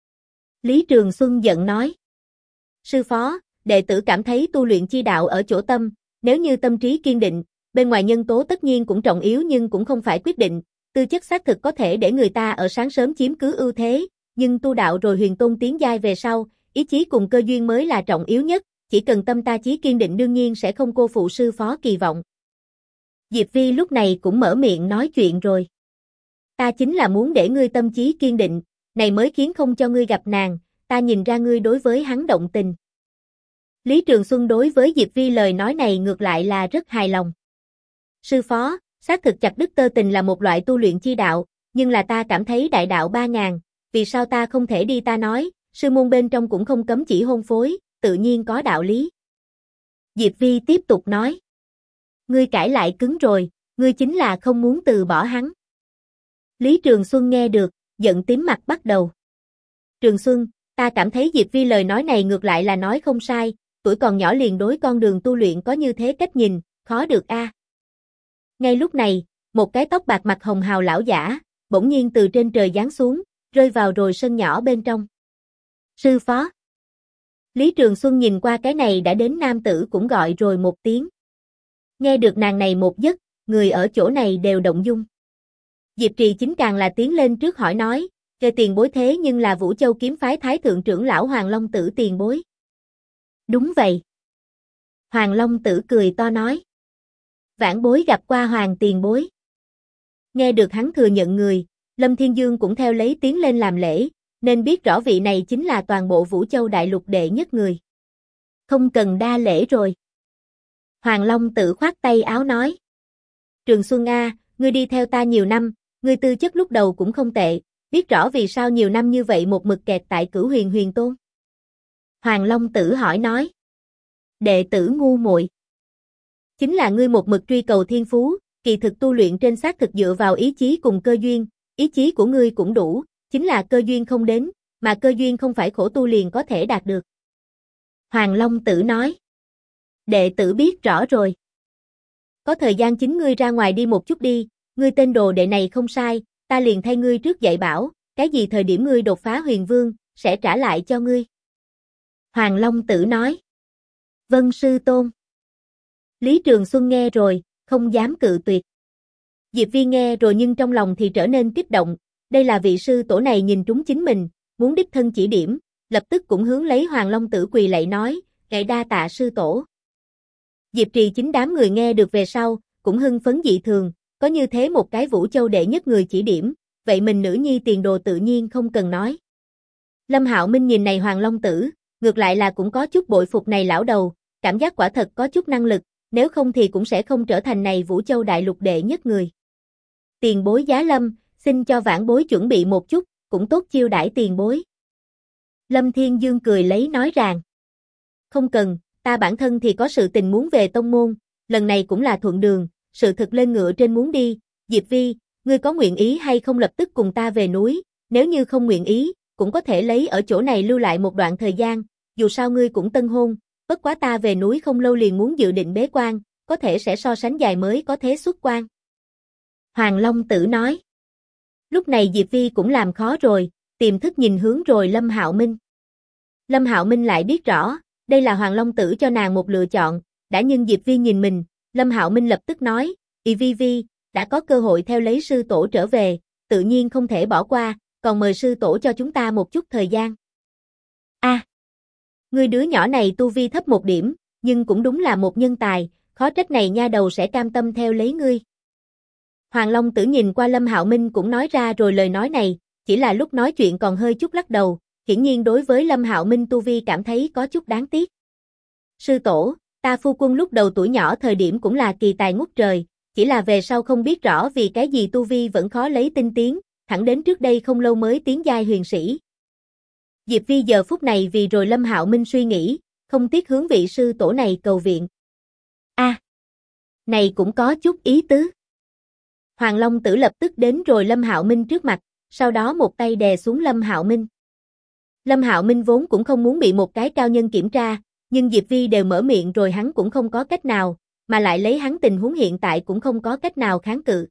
Lý Trường Xuân giận nói. Sư phó, đệ tử cảm thấy tu luyện chi đạo ở chỗ tâm, nếu như tâm trí kiên định, bên ngoài nhân tố tất nhiên cũng trọng yếu nhưng cũng không phải quyết định, tư chất xác thực có thể để người ta ở sáng sớm chiếm cứ ưu thế, nhưng tu đạo rồi huyền tôn tiến giai về sau, ý chí cùng cơ duyên mới là trọng yếu nhất, chỉ cần tâm ta chí kiên định đương nhiên sẽ không cô phụ sư phó kỳ vọng. Diệp Vi lúc này cũng mở miệng nói chuyện rồi. Ta chính là muốn để ngươi tâm trí kiên định, này mới khiến không cho ngươi gặp nàng, ta nhìn ra ngươi đối với hắn động tình. Lý Trường Xuân đối với Diệp Vi lời nói này ngược lại là rất hài lòng. Sư phó, xác thực chặt đứt tơ tình là một loại tu luyện chi đạo, nhưng là ta cảm thấy đại đạo 3000, vì sao ta không thể đi ta nói, sư môn bên trong cũng không cấm chỉ hôn phối, tự nhiên có đạo lý. Diệp Vi tiếp tục nói. Ngươi cãi lại cứng rồi, ngươi chính là không muốn từ bỏ hắn. Lý Trường Xuân nghe được, giận tím mặt bắt đầu. Trường Xuân, ta cảm thấy Diệp Vi lời nói này ngược lại là nói không sai, tuổi còn nhỏ liền đối con đường tu luyện có như thế cách nhìn, khó được a. Ngay lúc này, một cái tóc bạc mặt hồng hào lão giả, bỗng nhiên từ trên trời giáng xuống, rơi vào rồi sân nhỏ bên trong. Sư phó. Lý Trường Xuân nhìn qua cái này đã đến nam tử cũng gọi rồi một tiếng. Nghe được nàng này một giấc, người ở chỗ này đều động dung. Diệp Trì chính càng là tiến lên trước hỏi nói, kêu tiền bối thế nhưng là Vũ Châu kiếm phái thái thượng trưởng lão Hoàng Long Tử tiền bối. Đúng vậy. Hoàng Long Tử cười to nói. Vãn bối gặp qua Hoàng tiền bối. Nghe được hắn thừa nhận người, Lâm Thiên Dương cũng theo lấy tiến lên làm lễ, nên biết rõ vị này chính là toàn bộ Vũ Châu đại lục đệ nhất người. Không cần đa lễ rồi. Hoàng Long Tử khoát tay áo nói. Trường Xuân A, ngươi đi theo ta nhiều năm, ngươi tư chất lúc đầu cũng không tệ, biết rõ vì sao nhiều năm như vậy một mực kẹt tại Cửu Huyền Huyền Tôn. Hoàng Long Tử hỏi nói. Đệ tử ngu muội. Chính là ngươi một mực truy cầu thiên phú, kỳ thực tu luyện trên xác thực dựa vào ý chí cùng cơ duyên, ý chí của ngươi cũng đủ, chính là cơ duyên không đến, mà cơ duyên không phải khổ tu liền có thể đạt được. Hoàng Long Tử nói. Đệ tử biết rõ rồi. Có thời gian chính ngươi ra ngoài đi một chút đi, ngươi tên đồ đệ này không sai, ta liền thay ngươi trước dạy bảo, cái gì thời điểm ngươi đột phá huyền vương, sẽ trả lại cho ngươi. Hoàng Long Tử nói. Vân sư tôn. Lý Trường Xuân nghe rồi, không dám cự tuyệt. Diệp Vi nghe rồi nhưng trong lòng thì trở nên kích động, đây là vị sư tổ này nhìn trúng chính mình, muốn đích thân chỉ điểm, lập tức cũng hướng lấy Hoàng Long Tử quỳ lạy nói, lạy đa tạ sư tổ. Diệp Trì chính đám người nghe được về sau, cũng hưng phấn dị thường, có như thế một cái Vũ Châu đệ nhất người chỉ điểm, vậy mình nữ nhi tiền đồ tự nhiên không cần nói. Lâm Hạo Minh nhìn này Hoàng Long Tử, ngược lại là cũng có chút bội phục này lão đầu, cảm giác quả thật có chút năng lực, nếu không thì cũng sẽ không trở thành này Vũ Châu đại lục đệ nhất người. Tiền bối giá lâm, xin cho vãn bối chuẩn bị một chút, cũng tốt chiêu đãi tiền bối. Lâm Thiên Dương cười lấy nói rằng, không cần, ta bản thân thì có sự tình muốn về tông môn, lần này cũng là thuận đường, sự thực lên ngựa trên muốn đi, Diệp Vi, ngươi có nguyện ý hay không lập tức cùng ta về núi, nếu như không nguyện ý, cũng có thể lấy ở chỗ này lưu lại một đoạn thời gian, dù sao ngươi cũng tân hôn, bất quá ta về núi không lâu liền muốn dự định bế quan, có thể sẽ so sánh dài mới có thế xuất quan. Hoàng Long Tử nói. Lúc này Diệp Vi cũng làm khó rồi, tiềm thức nhìn hướng rồi Lâm Hạo Minh. Lâm Hạo Minh lại biết rõ, đây là Hoàng Long Tử cho nàng một lựa chọn, đã nhưng Diệp Vi nhìn mình, Lâm Hạo Minh lập tức nói, Vi, đã có cơ hội theo lấy sư tổ trở về, tự nhiên không thể bỏ qua, còn mời sư tổ cho chúng ta một chút thời gian. Ngươi đứa nhỏ này tu vi thấp một điểm, nhưng cũng đúng là một nhân tài, khó trách này nha đầu sẽ cam tâm theo lấy ngươi. Hoàng Long Tử nhìn qua Lâm Hạo Minh cũng nói ra rồi lời nói này, chỉ là lúc nói chuyện còn hơi chút lắc đầu, hiển nhiên đối với Lâm Hạo Minh tu vi cảm thấy có chút đáng tiếc. Sư tổ, ta phu quân lúc đầu tuổi nhỏ thời điểm cũng là kỳ tài ngút trời, chỉ là về sau không biết rõ vì cái gì tu vi vẫn khó lấy tinh tiến, thẳng đến trước đây không lâu mới tiến giai huyền sĩ. Diệp Vi giờ phút này vì rồi Lâm Hạo Minh suy nghĩ, không tiếc hướng vị sư tổ này cầu viện. Này cũng có chút ý tứ. Hoàng Long Tử lập tức đến rồi Lâm Hạo Minh trước mặt, sau đó một tay đè xuống Lâm Hạo Minh. Lâm Hạo Minh vốn cũng không muốn bị một cái cao nhân kiểm tra, nhưng Diệp Vi đều mở miệng rồi hắn cũng không có cách nào, mà lại lấy hắn tình huống hiện tại cũng không có cách nào kháng cự.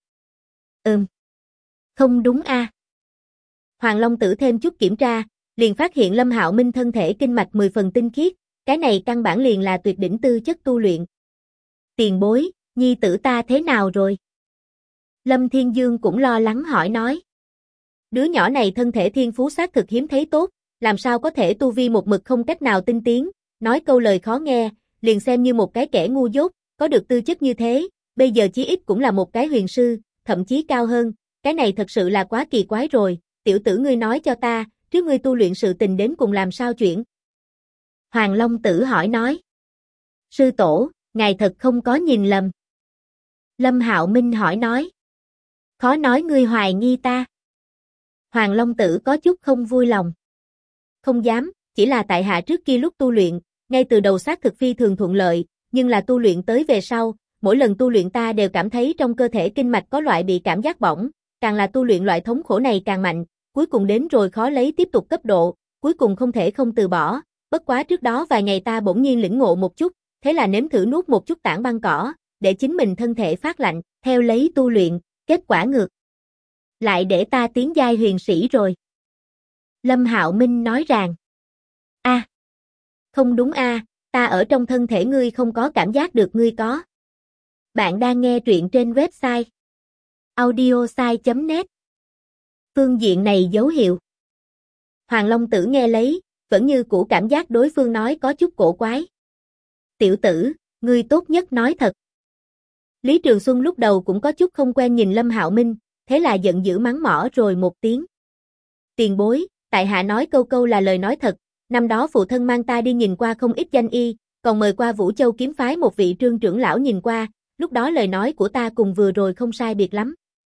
Không đúng a. Hoàng Long Tử thêm chút kiểm tra, liền phát hiện Lâm Hạo Minh thân thể kinh mạch 10 phần tinh khiết, cái này căn bản liền là tuyệt đỉnh tư chất tu luyện. Tiền bối, nhi tử ta thế nào rồi? Lâm Thiên Dương cũng lo lắng hỏi nói. Đứa nhỏ này thân thể thiên phú xác thực hiếm thấy tốt, làm sao có thể tu vi một mực không cách nào tinh tiến, nói câu lời khó nghe, liền xem như một cái kẻ ngu dốt, có được tư chất như thế, bây giờ chí ít cũng là một cái huyền sư, thậm chí cao hơn, cái này thật sự là quá kỳ quái rồi, tiểu tử ngươi nói cho ta, trước ngươi tu luyện sự tình đến cùng làm sao chuyện? Hoàng Long Tử hỏi nói. Sư tổ, ngài thật không có nhìn lầm. Lâm Hạo Minh hỏi nói. Khó nói ngươi hoài nghi ta. Hoàng Long Tử có chút không vui lòng. Không dám, chỉ là tại hạ trước kia lúc tu luyện, ngay từ đầu xác thực phi thường thuận lợi, nhưng là tu luyện tới về sau, mỗi lần tu luyện ta đều cảm thấy trong cơ thể kinh mạch có loại bị cảm giác bỏng, càng là tu luyện loại thống khổ này càng mạnh, cuối cùng đến rồi khó lấy tiếp tục cấp độ, cuối cùng không thể không từ bỏ, bất quá trước đó vài ngày ta bỗng nhiên lĩnh ngộ một chút, thế là nếm thử nuốt một chút tảng băng cỏ, để chính mình thân thể phát lạnh, theo lấy tu luyện, kết quả ngược lại để ta tiến giai huyền sĩ rồi. Lâm Hạo Minh nói rằng, không đúng ta ở trong thân thể ngươi không có cảm giác được ngươi có. Bạn đang nghe truyện trên website audiosai.net. Phương diện này dấu hiệu. Hoàng Long Tử nghe lấy, vẫn như cũ cảm giác đối phương nói có chút cổ quái. Tiểu tử, ngươi tốt nhất nói thật. Lý Trường Xuân lúc đầu cũng có chút không quen nhìn Lâm Hạo Minh, thế là giận dữ mắng mỏ rồi một tiếng. Tiền bối, tại hạ nói câu câu là lời nói thật, năm đó phụ thân mang ta đi nhìn qua không ít danh y, còn mời qua Vũ Châu kiếm phái một vị Trương trưởng lão nhìn qua, lúc đó lời nói của ta cùng vừa rồi không sai biệt lắm.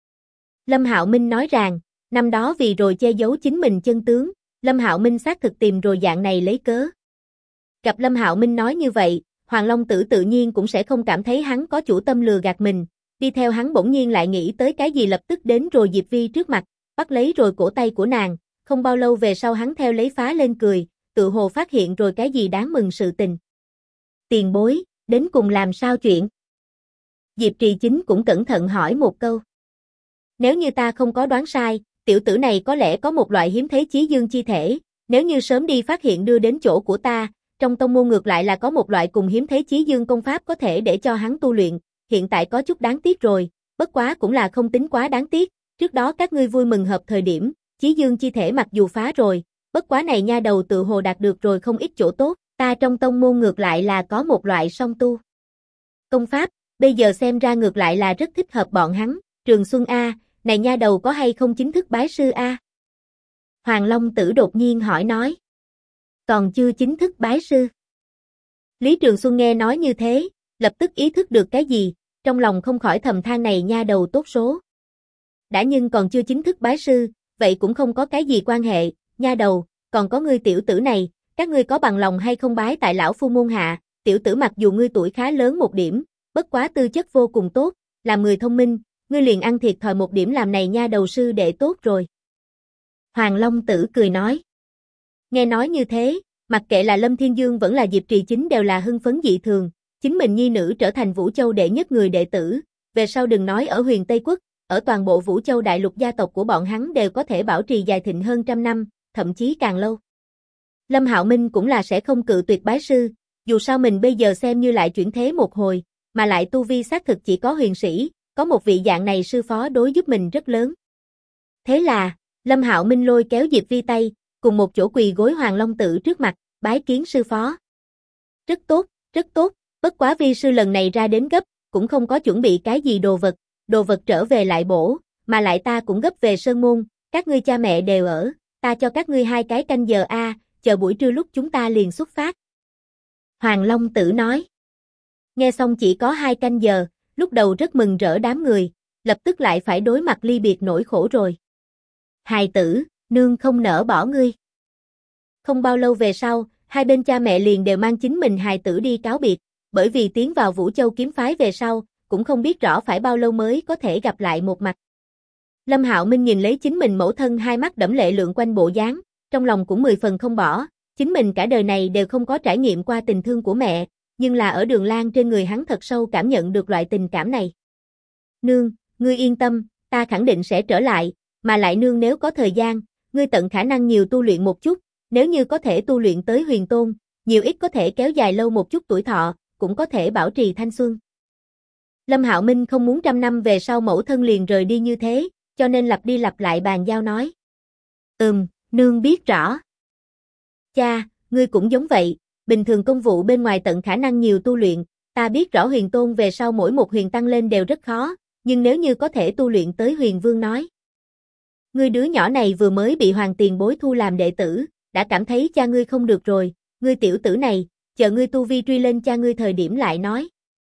Lâm Hạo Minh nói rằng, năm đó vì rồi che giấu chính mình chân tướng, Lâm Hạo Minh xác thực tìm rồi dạng này lấy cớ. Gặp Lâm Hạo Minh nói như vậy, Hoàng Long Tử tự nhiên cũng sẽ không cảm thấy hắn có chủ tâm lừa gạt mình, đi theo hắn bỗng nhiên lại nghĩ tới cái gì lập tức đến rồi Diệp Vi trước mặt, bắt lấy rồi cổ tay của nàng, không bao lâu về sau hắn theo lấy phá lên cười, tự hồ phát hiện rồi cái gì đáng mừng sự tình. Tiền bối, đến cùng làm sao chuyện? Diệp Trì Chính cũng cẩn thận hỏi một câu. Nếu như ta không có đoán sai, tiểu tử này có lẽ có một loại hiếm thấy chí dương chi thể, nếu như sớm đi phát hiện đưa đến chỗ của ta, trong tông môn ngược lại là có một loại cùng hiếm thấy chí dương công pháp có thể để cho hắn tu luyện, hiện tại có chút đáng tiếc rồi, bất quá cũng là không tính quá đáng tiếc, trước đó các ngươi vui mừng hợp thời điểm, chí dương chi thể mặc dù phá rồi, bất quá này nha đầu tự hồ đạt được rồi không ít chỗ tốt, ta trong tông môn ngược lại là có một loại song tu công pháp, bây giờ xem ra ngược lại là rất thích hợp bọn hắn, Trường Xuân A, này nha đầu có hay không chính thức bái sư A? Hoàng Long Tử đột nhiên hỏi nói. Còn chưa chính thức bái sư. Lý Trường Xuân nghe nói như thế, lập tức ý thức được cái gì, trong lòng không khỏi thầm than này nha đầu tốt số. Đã nhưng còn chưa chính thức bái sư, vậy cũng không có cái gì quan hệ, nha đầu, còn có ngươi tiểu tử này, các ngươi có bằng lòng hay không bái tại lão phu môn hạ, tiểu tử mặc dù ngươi tuổi khá lớn một điểm, bất quá tư chất vô cùng tốt, làm người thông minh, ngươi liền ăn thiệt thòi một điểm làm này nha đầu sư đệ tốt rồi. Hoàng Long Tử cười nói. Nghe nói như thế, mặc kệ là Lâm Thiên Dương vẫn là Diệp Trì Chính đều là hưng phấn dị thường, chính mình nhi nữ trở thành Vũ Châu đệ nhất người đệ tử, về sau đừng nói ở Huyền Tây Quốc, ở toàn bộ Vũ Châu đại lục gia tộc của bọn hắn đều có thể bảo trì dài thịnh hơn trăm năm, thậm chí càng lâu. Lâm Hạo Minh cũng là sẽ không cự tuyệt bái sư, dù sao mình bây giờ xem như lại chuyển thế một hồi, mà lại tu vi xác thực chỉ có huyền sĩ, có một vị dạng này sư phó đối giúp mình rất lớn. Thế là, Lâm Hạo Minh lôi kéo Diệp Vi tay, cùng một chỗ quỳ gối Hoàng Long Tử trước mặt, bái kiến sư phó. Rất tốt, bất quá vi sư lần này ra đến gấp, cũng không có chuẩn bị cái gì đồ vật trở về lại bổ, mà lại ta cũng gấp về Sơn Môn, các ngươi cha mẹ đều ở, ta cho các ngươi 2 cái canh giờ a, chờ buổi trưa lúc chúng ta liền xuất phát. Hoàng Long Tử nói. Nghe xong chỉ có 2 canh giờ, lúc đầu rất mừng rỡ đám người, lập tức lại phải đối mặt ly biệt nỗi khổ rồi. Hài tử, nương không nỡ bỏ ngươi. Không bao lâu về sau, hai bên cha mẹ liền đều mang chính mình hài tử đi cáo biệt, bởi vì tiến vào Vũ Châu kiếm phái về sau, cũng không biết rõ phải bao lâu mới có thể gặp lại một mặt. Lâm Hạo Minh nhìn lấy chính mình mẫu thân hai mắt đẫm lệ lượn quanh bộ dáng, trong lòng cũng 10 phần không bỏ, chính mình cả đời này đều không có trải nghiệm qua tình thương của mẹ, nhưng là ở Đường Lan trên người hắn thật sâu cảm nhận được loại tình cảm này. Nương, ngươi yên tâm, ta khẳng định sẽ trở lại, mà lại nương nếu có thời gian, ngươi tận khả năng nhiều tu luyện một chút, nếu như có thể tu luyện tới huyền tôn, nhiều ít có thể kéo dài lâu một chút tuổi thọ, cũng có thể bảo trì thanh xuân. Lâm Hạo Minh không muốn 100 năm về sau mẫu thân liền rời đi như thế, cho nên lặp đi lặp lại bàn giao nói. Nương biết rõ. Cha, ngươi cũng giống vậy, bình thường công vụ bên ngoài tận khả năng nhiều tu luyện, ta biết rõ huyền tôn về sau mỗi một huyền tăng lên đều rất khó, nhưng nếu như có thể tu luyện tới huyền vương nói. Ngươi đứa nhỏ này vừa mới bị hoàng tiền bối thu làm đệ tử, đã cảm thấy cha ngươi không được rồi, ngươi tiểu tử này, chờ ngươi tu vi truy lên cha ngươi thời điểm lại nói.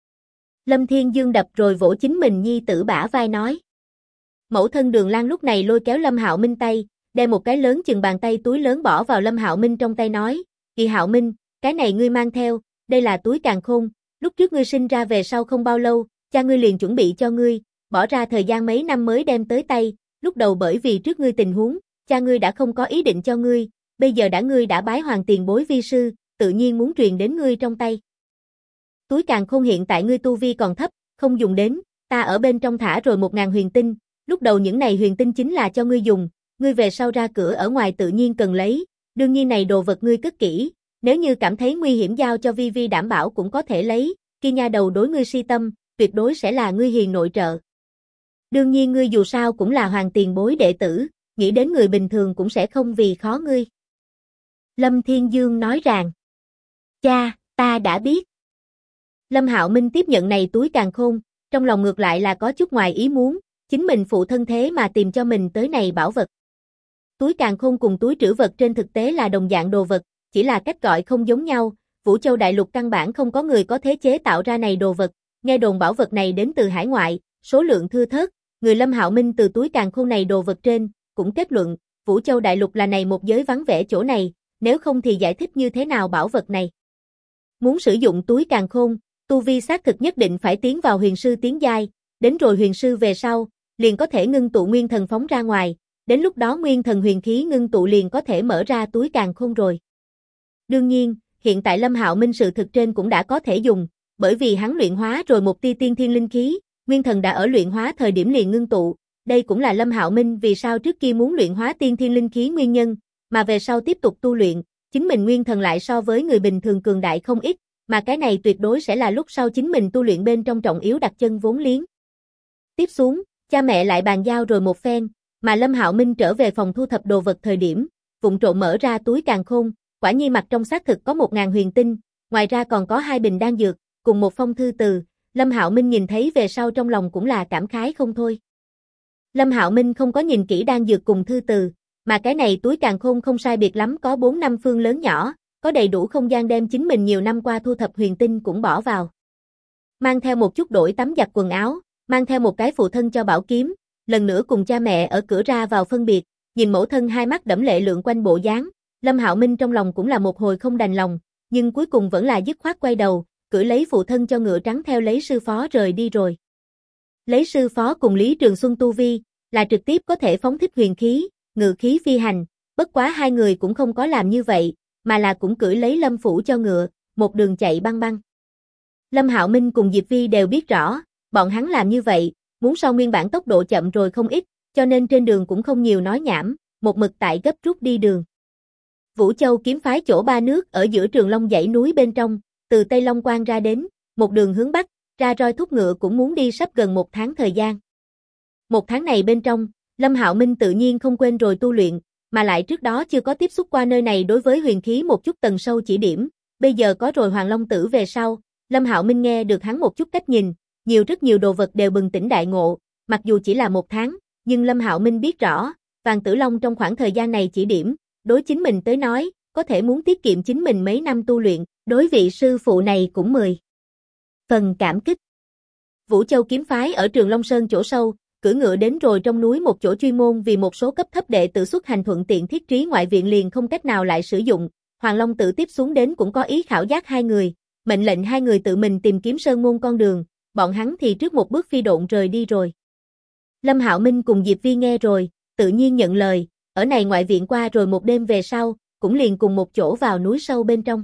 Lâm Thiên Dương đập rồi vỗ chính mình nhi tử bả vai nói. Mẫu thân Đường Lan lúc này lôi kéo Lâm Hạo Minh tay, đem một cái lớn chừng bàn tay túi lớn bỏ vào Lâm Hạo Minh trong tay nói, Kỳ Hạo Minh, cái này ngươi mang theo, đây là túi càn khôn, lúc trước ngươi sinh ra về sau không bao lâu, cha ngươi liền chuẩn bị cho ngươi, bỏ ra thời gian mấy năm mới đem tới tay, lúc đầu bởi vì trước ngươi tình huống, cha ngươi đã không có ý định cho ngươi, bây giờ ngươi đã bái hoàng tiền bối vi sư, tự nhiên muốn truyền đến ngươi trong tay. Túi càn khôn hiện tại ngươi tu vi còn thấp, không dùng đến, ta ở bên trong thả rồi 1000 huyền tinh, lúc đầu những này huyền tinh chính là cho ngươi dùng, ngươi về sau ra cửa ở ngoài tự nhiên cần lấy, đương nhiên này đồ vật ngươi cất kỹ, nếu như cảm thấy nguy hiểm giao cho Vi Vi đảm bảo cũng có thể lấy, kia nha đầu đối ngươi si tâm, tuyệt đối sẽ là ngươi hiền nội trợ. Đương nhiên ngươi dù sao cũng là Hoàng tiền bối đệ tử, nghĩ đến người bình thường cũng sẽ không vì khó ngươi. Lâm Thiên Dương nói rằng, cha, ta đã biết. Lâm Hạo Minh tiếp nhận này túi càn khôn, trong lòng ngược lại là có chút ngoài ý muốn, chính mình phụ thân thế mà tìm cho mình tới này bảo vật. Túi càn khôn cùng túi trữ vật trên thực tế là đồng dạng đồ vật, chỉ là cách gọi không giống nhau, Vũ Châu Đại Lục căn bản không có người có thế chế tạo ra này đồ vật, nghe đồn bảo vật này đến từ hải ngoại, số lượng thưa thớt, người Lâm Hạo Minh từ túi càn khôn này đồ vật trên, cũng kết luận, Vũ Châu Đại Lục là này một giới vắng vẻ chỗ này, nếu không thì giải thích như thế nào bảo vật này. Muốn sử dụng túi càn khôn, tu vi xác thực nhất định phải tiến vào huyền sư tiến giai, đến rồi huyền sư về sau, liền có thể ngưng tụ nguyên thần phóng ra ngoài, đến lúc đó nguyên thần huyền khí ngưng tụ liền có thể mở ra túi càn khôn rồi. Đương nhiên, hiện tại Lâm Hạo Minh sự thực trên cũng đã có thể dùng, bởi vì hắn luyện hóa rồi một tia tiên thiên linh khí, nguyên thần đã ở luyện hóa thời điểm liền ngưng tụ, đây cũng là Lâm Hạo Minh vì sao trước kia muốn luyện hóa tiên thiên linh khí nguyên nhân, mà về sau tiếp tục tu luyện, chính mình nguyên thần lại so với người bình thường cường đại không ít, mà cái này tuyệt đối sẽ là lúc sau chính mình tu luyện bên trong trọng yếu đặt chân vốn liếng. Tiếp xuống, cha mẹ lại bàn giao rồi một phen, mà Lâm Hạo Minh trở về phòng thu thập đồ vật thời điểm, vụng trộm mở ra túi càn khôn, quả nhiên mặt trong xác thực có 1000 huyền tinh, ngoài ra còn có 2 bình đan dược, cùng một phong thư từ, Lâm Hạo Minh nhìn thấy về sau trong lòng cũng là cảm khái không thôi. Lâm Hạo Minh không có nhìn kỹ đan dược cùng thư từ, mà cái này túi càn khôn không sai biệt lắm có 4-5 phương lớn nhỏ, có đầy đủ không gian đem chính mình nhiều năm qua thu thập huyền tinh cũng bỏ vào. Mang theo một chút đổi tắm giặt quần áo, mang theo một cái phụ thân cho bảo kiếm, lần nữa cùng cha mẹ ở cửa ra vào phân biệt, nhìn mẫu thân hai mắt đẫm lệ lượn quanh bộ dáng, Lâm Hạo Minh trong lòng cũng là một hồi không đành lòng, nhưng cuối cùng vẫn là dứt khoát quay đầu, cưỡi lấy phụ thân cho ngựa trắng theo lấy sư phó rời đi rồi. Lấy sư phó cùng Lý Trường Xuân tu vi, là trực tiếp có thể phóng thích huyền khí, ngự khí phi hành, bất quá hai người cũng không có làm như vậy, mà là cũng cưỡi lấy Lâm phủ cho ngựa, một đường chạy băng băng. Lâm Hạo Minh cùng Diệp Vi đều biết rõ, bọn hắn làm như vậy, muốn so nguyên bản tốc độ chậm rồi không ít, cho nên trên đường cũng không nhiều nói nhảm, một mực tại gấp rút đi đường. Vũ Châu kiếm phái chỗ ba nước ở giữa Trường Long dãy núi bên trong, từ Tây Long Quan ra đến, một đường hướng Bắc, ra roi thúc ngựa cũng muốn đi sắp gần 1 tháng thời gian. 1 tháng này bên trong, Lâm Hạo Minh tự nhiên không quên rồi tu luyện, mà lại trước đó chưa có tiếp xúc qua nơi này đối với huyền khí một chút tầng sâu chỉ điểm, bây giờ có rồi Hoàng Long Tử về sau, Lâm Hạo Minh nghe được hắn một chút cách nhìn, rất nhiều đồ vật đều bừng tỉnh đại ngộ, mặc dù chỉ là 1 tháng, nhưng Lâm Hạo Minh biết rõ, Vàng Tử Long trong khoảng thời gian này chỉ điểm, đối chính mình tới nói, có thể muốn tiết kiệm chính mình mấy năm tu luyện, đối vị sư phụ này cũng 10 phần cảm kích. Vũ Châu kiếm phái ở Trường Long Sơn chỗ sâu, cưỡi ngựa đến rồi trong núi một chỗ chuyên môn vì một số cấp thấp đệ tử xuất hành thuận tiện thiết trí ngoại viện liền không cách nào lại sử dụng, Hoàng Long Tử tiếp xuống đến cũng có ý khảo giác hai người, mệnh lệnh hai người tự mình tìm kiếm sơn môn con đường, bọn hắn thì trước một bước phi độn rời đi rồi. Lâm Hạo Minh cùng Diệp Vi nghe rồi, tự nhiên nhận lời, ở này ngoại viện qua rồi một đêm về sau, cũng liền cùng một chỗ vào núi sâu bên trong.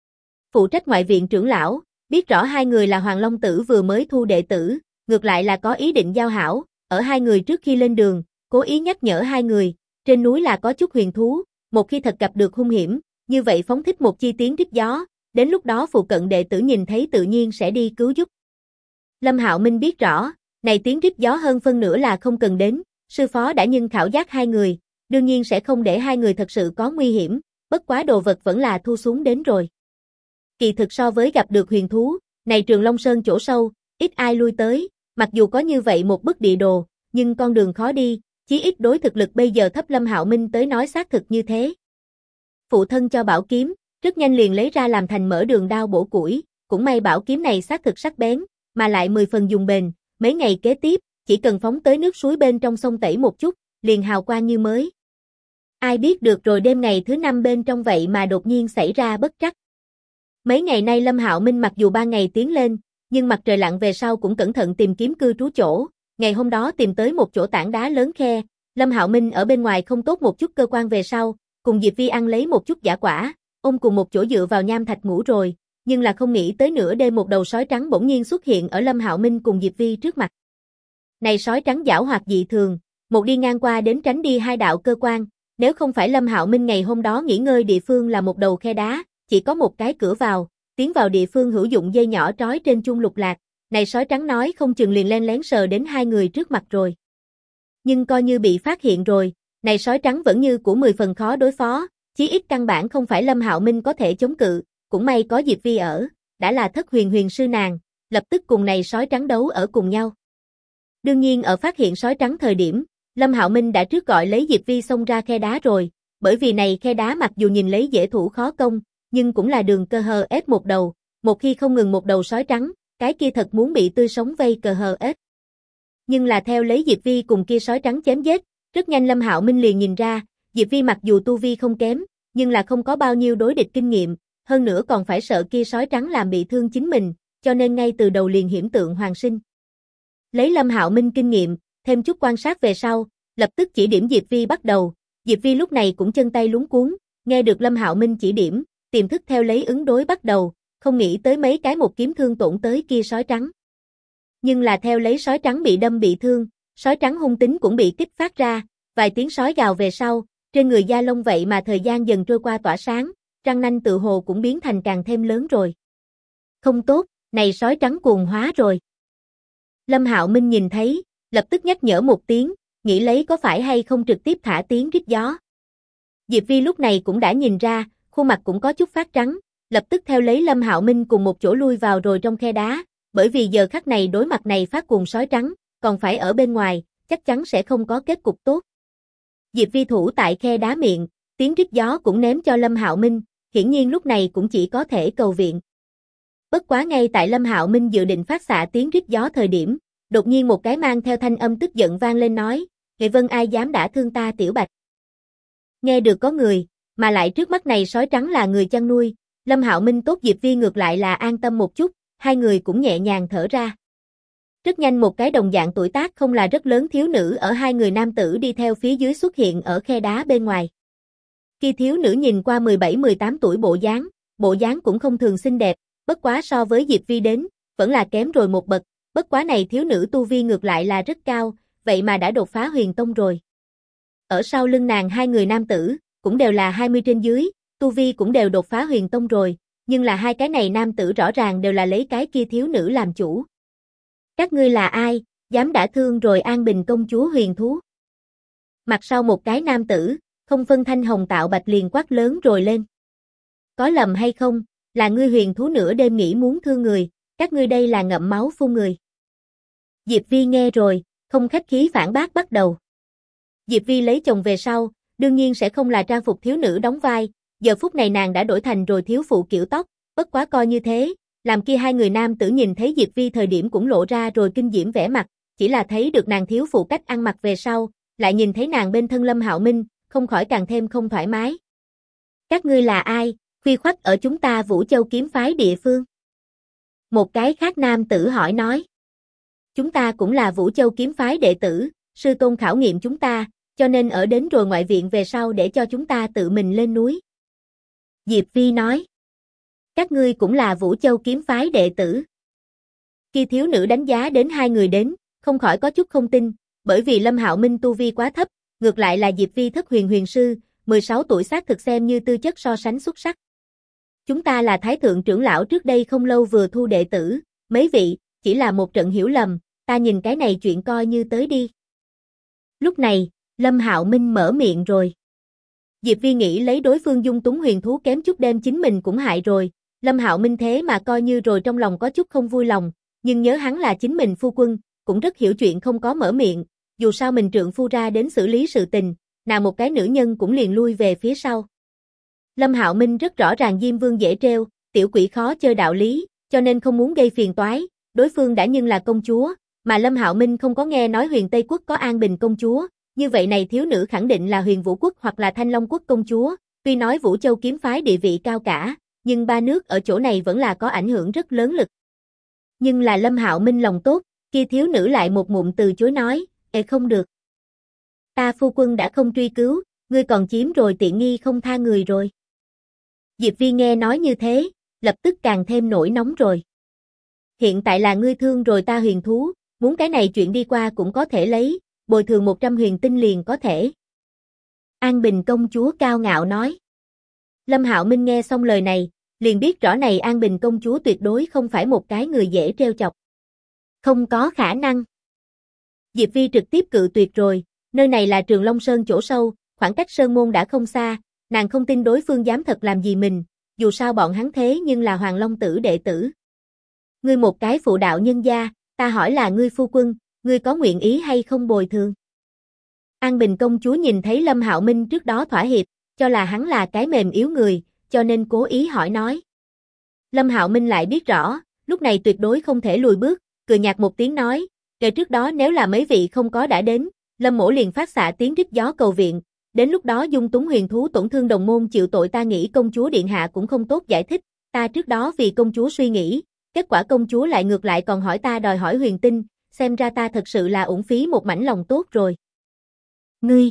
Phụ trách ngoại viện trưởng lão, biết rõ hai người là Hoàng Long Tử vừa mới thu đệ tử, ngược lại là có ý định giao hảo, ở hai người trước khi lên đường, cố ý nhắc nhở hai người, trên núi là có chút huyền thú, một khi thật gặp được hung hiểm, như vậy phóng thích một chi tiếng rít gió, đến lúc đó phụ cận đệ tử nhìn thấy tự nhiên sẽ đi cứu giúp. Lâm Hạo Minh biết rõ, này tiếng rít gió hơn phân nửa là không cần đến, sư phó đã nhưng khảo giác hai người, đương nhiên sẽ không để hai người thật sự có nguy hiểm, bất quá đồ vật vẫn là thu xuống đến rồi. Kỳ thực so với gặp được huyền thú, này Trường Long Sơn chỗ sâu, ít ai lui tới, mặc dù có như vậy một bức địa đồ, nhưng con đường khó đi, chí ít đối thực lực bây giờ thấp Lâm Hạo Minh tới nói xác thực như thế. Phụ thân cho bảo kiếm, rất nhanh liền lấy ra làm thành mở đường đao bổ củi, cũng may bảo kiếm này xác thực sắc bén, mà lại 10 phần dùng bền, mấy ngày kế tiếp, chỉ cần phóng tới nước suối bên trong sông tẩy một chút, liền hào quang như mới. Ai biết được rồi đêm ngày thứ 5 bên trong vậy mà đột nhiên xảy ra bất trắc. Mấy ngày nay Lâm Hạo Minh mặc dù 3 ngày tiến lên, nhưng mặt trời lặn về sau cũng cẩn thận tìm kiếm cư trú chỗ, ngày hôm đó tìm tới một chỗ tảng đá lớn khe, Lâm Hạo Minh ở bên ngoài không tốt một chút cơ quan về sau, cùng Diệp Vi ăn lấy một chút giả quả, ôm cùng một chỗ dựa vào nham thạch ngủ rồi, nhưng là không nghĩ tới nửa đêm một đầu sói trắng bỗng nhiên xuất hiện ở Lâm Hạo Minh cùng Diệp Vi trước mặt. Này sói trắng giảo hoạt dị thường, một đi ngang qua đến tránh đi hai đạo cơ quan, nếu không phải Lâm Hạo Minh ngày hôm đó nghỉ ngơi địa phương là một đầu khe đá, chỉ có một cái cửa vào, tiến vào địa phương hữu dụng dây nhỏ trói trên chung lục lạc, này sói trắng nói không chừng liền len lén sờ đến hai người trước mặt rồi. Nhưng coi như bị phát hiện rồi, này sói trắng vẫn như của 10 phần khó đối phó, chí ít căn bản không phải Lâm Hạo Minh có thể chống cự, cũng may có Diệp Vi ở, đã là thất huyền huyền sư nàng, lập tức cùng này sói trắng đấu ở cùng nhau. Đương nhiên ở phát hiện sói trắng thời điểm, Lâm Hạo Minh đã trước gọi lấy Diệp Vi xông ra khe đá rồi, bởi vì này khe đá mặc dù nhìn lấy dễ thủ khó công, nhưng cũng là đường cơ hờ ép một đầu, một khi không ngừng một đầu sói trắng, cái kia thật muốn bị tươi sống vây cờ hờ ép. Nhưng là theo lấy Diệp Vi cùng kia sói trắng chém giết, rất nhanh Lâm Hạo Minh liền nhìn ra, Diệp Vi mặc dù tu vi không kém, nhưng là không có bao nhiêu đối địch kinh nghiệm, hơn nữa còn phải sợ kia sói trắng làm bị thương chính mình, cho nên ngay từ đầu liền hiểm tượng hoàn sinh. Lấy Lâm Hạo Minh kinh nghiệm, thêm chút quan sát về sau, lập tức chỉ điểm Diệp Vi bắt đầu, Diệp Vi lúc này cũng chân tay luống cuống, nghe được Lâm Hạo Minh chỉ điểm, tiềm thức theo lấy ứng đối bắt đầu, không nghĩ tới mấy cái một kiếm thương tổn tới kia sói trắng. Nhưng là theo lấy sói trắng bị đâm bị thương, sói trắng hung tính cũng bị kích phát ra, vài tiếng sói gào về sau, trên người da lông vậy mà thời gian dần trôi qua tỏa sáng, răng nanh tự hồ cũng biến thành càng thêm lớn rồi. Không tốt, này sói trắng cuồng hóa rồi. Lâm Hạo Minh nhìn thấy, lập tức nhắc nhở một tiếng, nghĩ lấy có phải hay không trực tiếp thả tiếng rít gió. Diệp Vi lúc này cũng đã nhìn ra, khuôn mặt cũng có chút phát trắng, lập tức theo lấy Lâm Hạo Minh cùng một chỗ lui vào rồi trong khe đá, bởi vì giờ khắc này đối mặt này phát cuồng sói trắng, còn phải ở bên ngoài, chắc chắn sẽ không có kết cục tốt. Diệp Vi thủ tại khe đá miệng, tiếng rít gió cũng ném cho Lâm Hạo Minh, hiển nhiên lúc này cũng chỉ có thể cầu viện. Bất quá ngay tại Lâm Hạo Minh dự định phát xạ tiếng rít gió thời điểm, đột nhiên một cái mang theo thanh âm tức giận vang lên nói, "Nghệ Vân ai dám đả thương ta Tiểu Bạch?" Nghe được có người, mà lại trước mắt này sói trắng là người chăn nuôi, Lâm Hạo Minh tốt Diệp Vi ngược lại là an tâm một chút, hai người cũng nhẹ nhàng thở ra. Rất nhanh một cái đồng dạng tuổi tác không là rất lớn thiếu nữ ở hai người nam tử đi theo phía dưới xuất hiện ở khe đá bên ngoài. Kia thiếu nữ nhìn qua 17-18 tuổi bộ dáng cũng không thường xinh đẹp, bất quá so với Diệp Vi đến, vẫn là kém rồi một bậc, bất quá này thiếu nữ tu vi ngược lại là rất cao, vậy mà đã đột phá huyền tông rồi. Ở sau lưng nàng hai người nam tử, cũng đều là 20 trên dưới, tu vi cũng đều đột phá huyền tông rồi, nhưng là hai cái này nam tử rõ ràng đều là lấy cái kia thiếu nữ làm chủ. Các ngươi là ai, dám đả thương rồi An Bình công chúa huyền thú? Mặt sau một cái nam tử, không phân thanh hồng tạo bạch liền quát lớn rồi lên. Có lầm hay không, là ngươi huyền thú nửa đêm nghĩ muốn thương người, các ngươi đây là ngậm máu phun người. Diệp Vi nghe rồi, không khách khí phản bác bắt đầu. Diệp Vi lấy chồng về sau, đương nhiên sẽ không là trang phục thiếu nữ đóng vai, giờ phút này nàng đã đổi thành rồi thiếu phụ kiểu tóc, bất quá coi như thế, làm kia hai người nam tử nhìn thấy Diệp Vi thời điểm cũng lộ ra rồi kinh diễm vẻ mặt, chỉ là thấy được nàng thiếu phụ cách ăn mặc về sau, lại nhìn thấy nàng bên thân Lâm Hạo Minh, không khỏi càng thêm không thoải mái. Các ngươi là ai, khuya khoắt ở chúng ta Vũ Châu kiếm phái địa phương? Một cái khác nam tử hỏi nói. Chúng ta cũng là Vũ Châu kiếm phái đệ tử, sư tôn khảo nghiệm chúng ta, cho nên ở đến rồi ngoại viện về sau để cho chúng ta tự mình lên núi. Diệp Vi nói. Các ngươi cũng là Vũ Châu kiếm phái đệ tử. Khi thiếu nữ đánh giá đến hai người đến, không khỏi có chút không tin, bởi vì Lâm Hạo Minh tu vi quá thấp, ngược lại là Diệp Vi thất huyền huyền sư, 16 tuổi xác thực xem như tư chất so sánh xuất sắc. Chúng ta là Thái Thượng trưởng lão trước đây không lâu vừa thu đệ tử, mấy vị, chỉ là một trận hiểu lầm, ta nhìn cái này chuyện coi như tới đi. Lúc này, Lâm Hạo Minh mở miệng rồi. Diệp Vi nghĩ lấy đối phương dung túng huyền thú kém chút đem chính mình cũng hại rồi, Lâm Hạo Minh thế mà coi như rồi trong lòng có chút không vui lòng, nhưng nhớ hắn là chính mình phu quân, cũng rất hiểu chuyện không có mở miệng, dù sao mình trượng phu ra đến xử lý sự tình, nào một cái nữ nhân cũng liền lui về phía sau. Lâm Hạo Minh rất rõ ràng Diêm Vương dễ treo, tiểu quỷ khó chơi đạo lý, cho nên không muốn gây phiền toái, đối phương đã nhưng là công chúa, mà Lâm Hạo Minh không có nghe nói Huyền Tây Quốc có An Bình công chúa, như vậy này thiếu nữ khẳng định là Huyền Vũ Quốc hoặc là Thanh Long Quốc công chúa, tuy nói Vũ Châu kiếm phái địa vị cao cả, nhưng ba nước ở chỗ này vẫn là có ảnh hưởng rất lớn lực. Nhưng là Lâm Hạo Minh lòng tốt, kia thiếu nữ lại một ngụm từ chối nói, không được. Ta phu quân đã không truy cứu, ngươi còn chiếm rồi tiện nghi không tha người rồi. Diệp Vi nghe nói như thế, lập tức càng thêm nổi nóng rồi. Hiện tại là ngươi thương rồi ta huyền thú, muốn cái này chuyện đi qua cũng có thể lấy, bồi thường 100 huyền tinh liền có thể. An Bình công chúa cao ngạo nói. Lâm Hạo Minh nghe xong lời này, liền biết rõ này An Bình công chúa tuyệt đối không phải một cái người dễ trêu chọc. Không có khả năng. Diệp Vi trực tiếp cự tuyệt rồi, Nơi này là Trường Long Sơn chỗ sâu, khoảng cách sơn môn đã không xa, nàng không tin đối phương dám thật làm gì mình, dù sao bọn hắn thế nhưng là Hoàng Long Tử đệ tử. Ngươi một cái phụ đạo nhân gia, ta hỏi là ngươi phu quân, ngươi có nguyện ý hay không bồi thường? An Bình công chúa nhìn thấy Lâm Hạo Minh trước đó thỏa hiệp, cho là hắn là cái mềm yếu người, cho nên cố ý hỏi nói. Lâm Hạo Minh lại biết rõ, lúc này tuyệt đối không thể lùi bước, cười nhạt một tiếng nói, kể trước đó nếu là mấy vị không có đã đến, Lâm mỗ liền phát xạ tiếng rít gió cầu viện, đến lúc đó dung túng huyền thú tổn thương đồng môn chịu tội, ta nghĩ công chúa điện hạ cũng không tốt giải thích, ta trước đó vì công chúa suy nghĩ, kết quả công chúa lại ngược lại còn hỏi ta đòi hỏi huyền tinh, xem ra ta thật sự là uổng phí một mảnh lòng tốt rồi. Ngươi!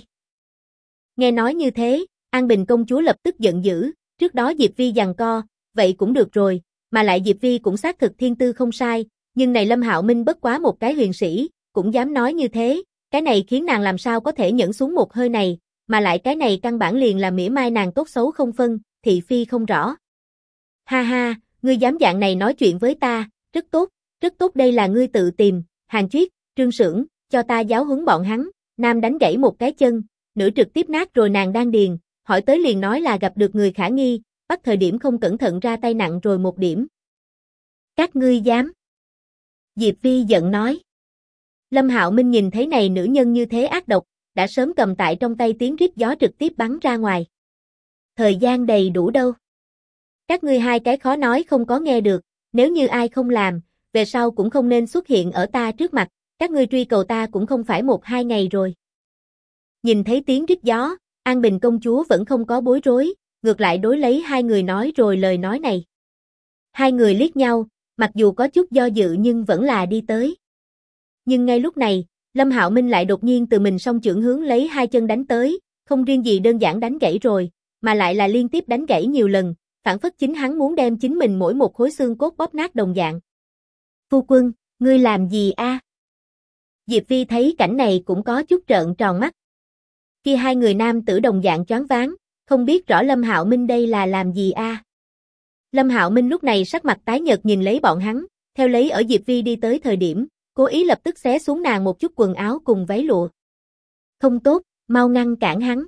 Nghe nói như thế, An Bình công chúa lập tức giận dữ, trước đó Diệp Vi giằng co, vậy cũng được rồi, mà lại Diệp Vi cũng xác thực thiên tư không sai, nhưng này Lâm Hạo Minh bất quá một cái huyền sĩ, cũng dám nói như thế, cái này khiến nàng làm sao có thể nhẫn xuống một hơi này, mà lại cái này căn bản liền là mỉa mai nàng tốt xấu không phân, thị phi không rõ. Ha ha, ngươi dám dạng này nói chuyện với ta, rất tốt đây là ngươi tự tìm, Hàn Chuyết, Trương Sưởng, cho ta giáo huấn bọn hắn, nam đánh gãy một cái chân, nữ trực tiếp nát rồi nàng đang điền, hỏi tới liền nói là gặp được người khả nghi, bắt thời điểm không cẩn thận ra tay nặng rồi một điểm. Các ngươi dám? Diệp Vi giận nói. Lâm Hạo Minh nhìn thấy này nữ nhân như thế ác độc, đã sớm cầm tại trong tay tiếng rít gió trực tiếp bắn ra ngoài. Thời gian đầy đủ đâu. Các ngươi hai cái khó nói không có nghe được, nếu như ai không làm, về sau cũng không nên xuất hiện ở ta trước mặt, các ngươi truy cầu ta cũng không phải 1-2 ngày rồi. Nhìn thấy tiếng rít gió, An Bình công chúa vẫn không có bối rối, ngược lại đối lấy hai người nói rồi lời nói này. Hai người liếc nhau, mặc dù có chút do dự nhưng vẫn là đi tới. Nhưng ngay lúc này, Lâm Hạo Minh lại đột nhiên từ mình song chưởng hướng lấy hai chân đánh tới, không riêng gì đơn giản đánh gãy rồi, mà lại là liên tiếp đánh gãy nhiều lần, phản phất chính hắn muốn đem chính mình mỗi một khối xương cốt bóp nát đồng dạng. Phu quân, ngươi làm gì a? Diệp Vi thấy cảnh này cũng có chút trợn tròn mắt. Khi hai người nam tử đồng dạng choáng váng, không biết rõ Lâm Hạo Minh đây là làm gì a? Lâm Hạo Minh lúc này sắc mặt tái nhợt nhìn lấy bọn hắn, theo lấy ở Diệp Vi đi tới thời điểm, cố ý lập tức xé xuống nàng một chút quần áo cùng váy lụa. Không tốt, mau ngăn cản hắn.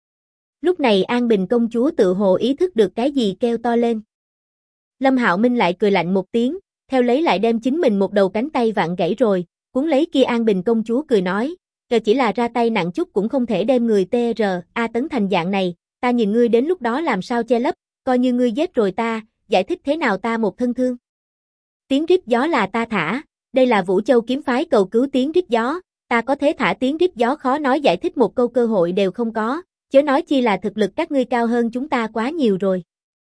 Lúc này An Bình công chúa tự hồ ý thức được cái gì kêu to lên. Lâm Hạo Minh lại cười lạnh một tiếng, theo lấy lại đem chính mình một đầu cánh tay vặn gãy rồi, cuốn lấy kia An Bình công chúa cười nói, chờ chỉ là ra tay nặng chút cũng không thể đem người TR.A tấn thành dạng này, ta nhìn ngươi đến lúc đó làm sao che lấp, coi như ngươi giết rồi ta, giải thích thế nào ta một thân thương. Tiếng rít gió là ta thả, đây là Vũ Châu kiếm phái cầu cứu tiếng rít gió, ta có thế thả tiếng rít gió khó nói giải thích một câu cơ hội đều không có, chớ nói chi là thực lực các ngươi cao hơn chúng ta quá nhiều rồi.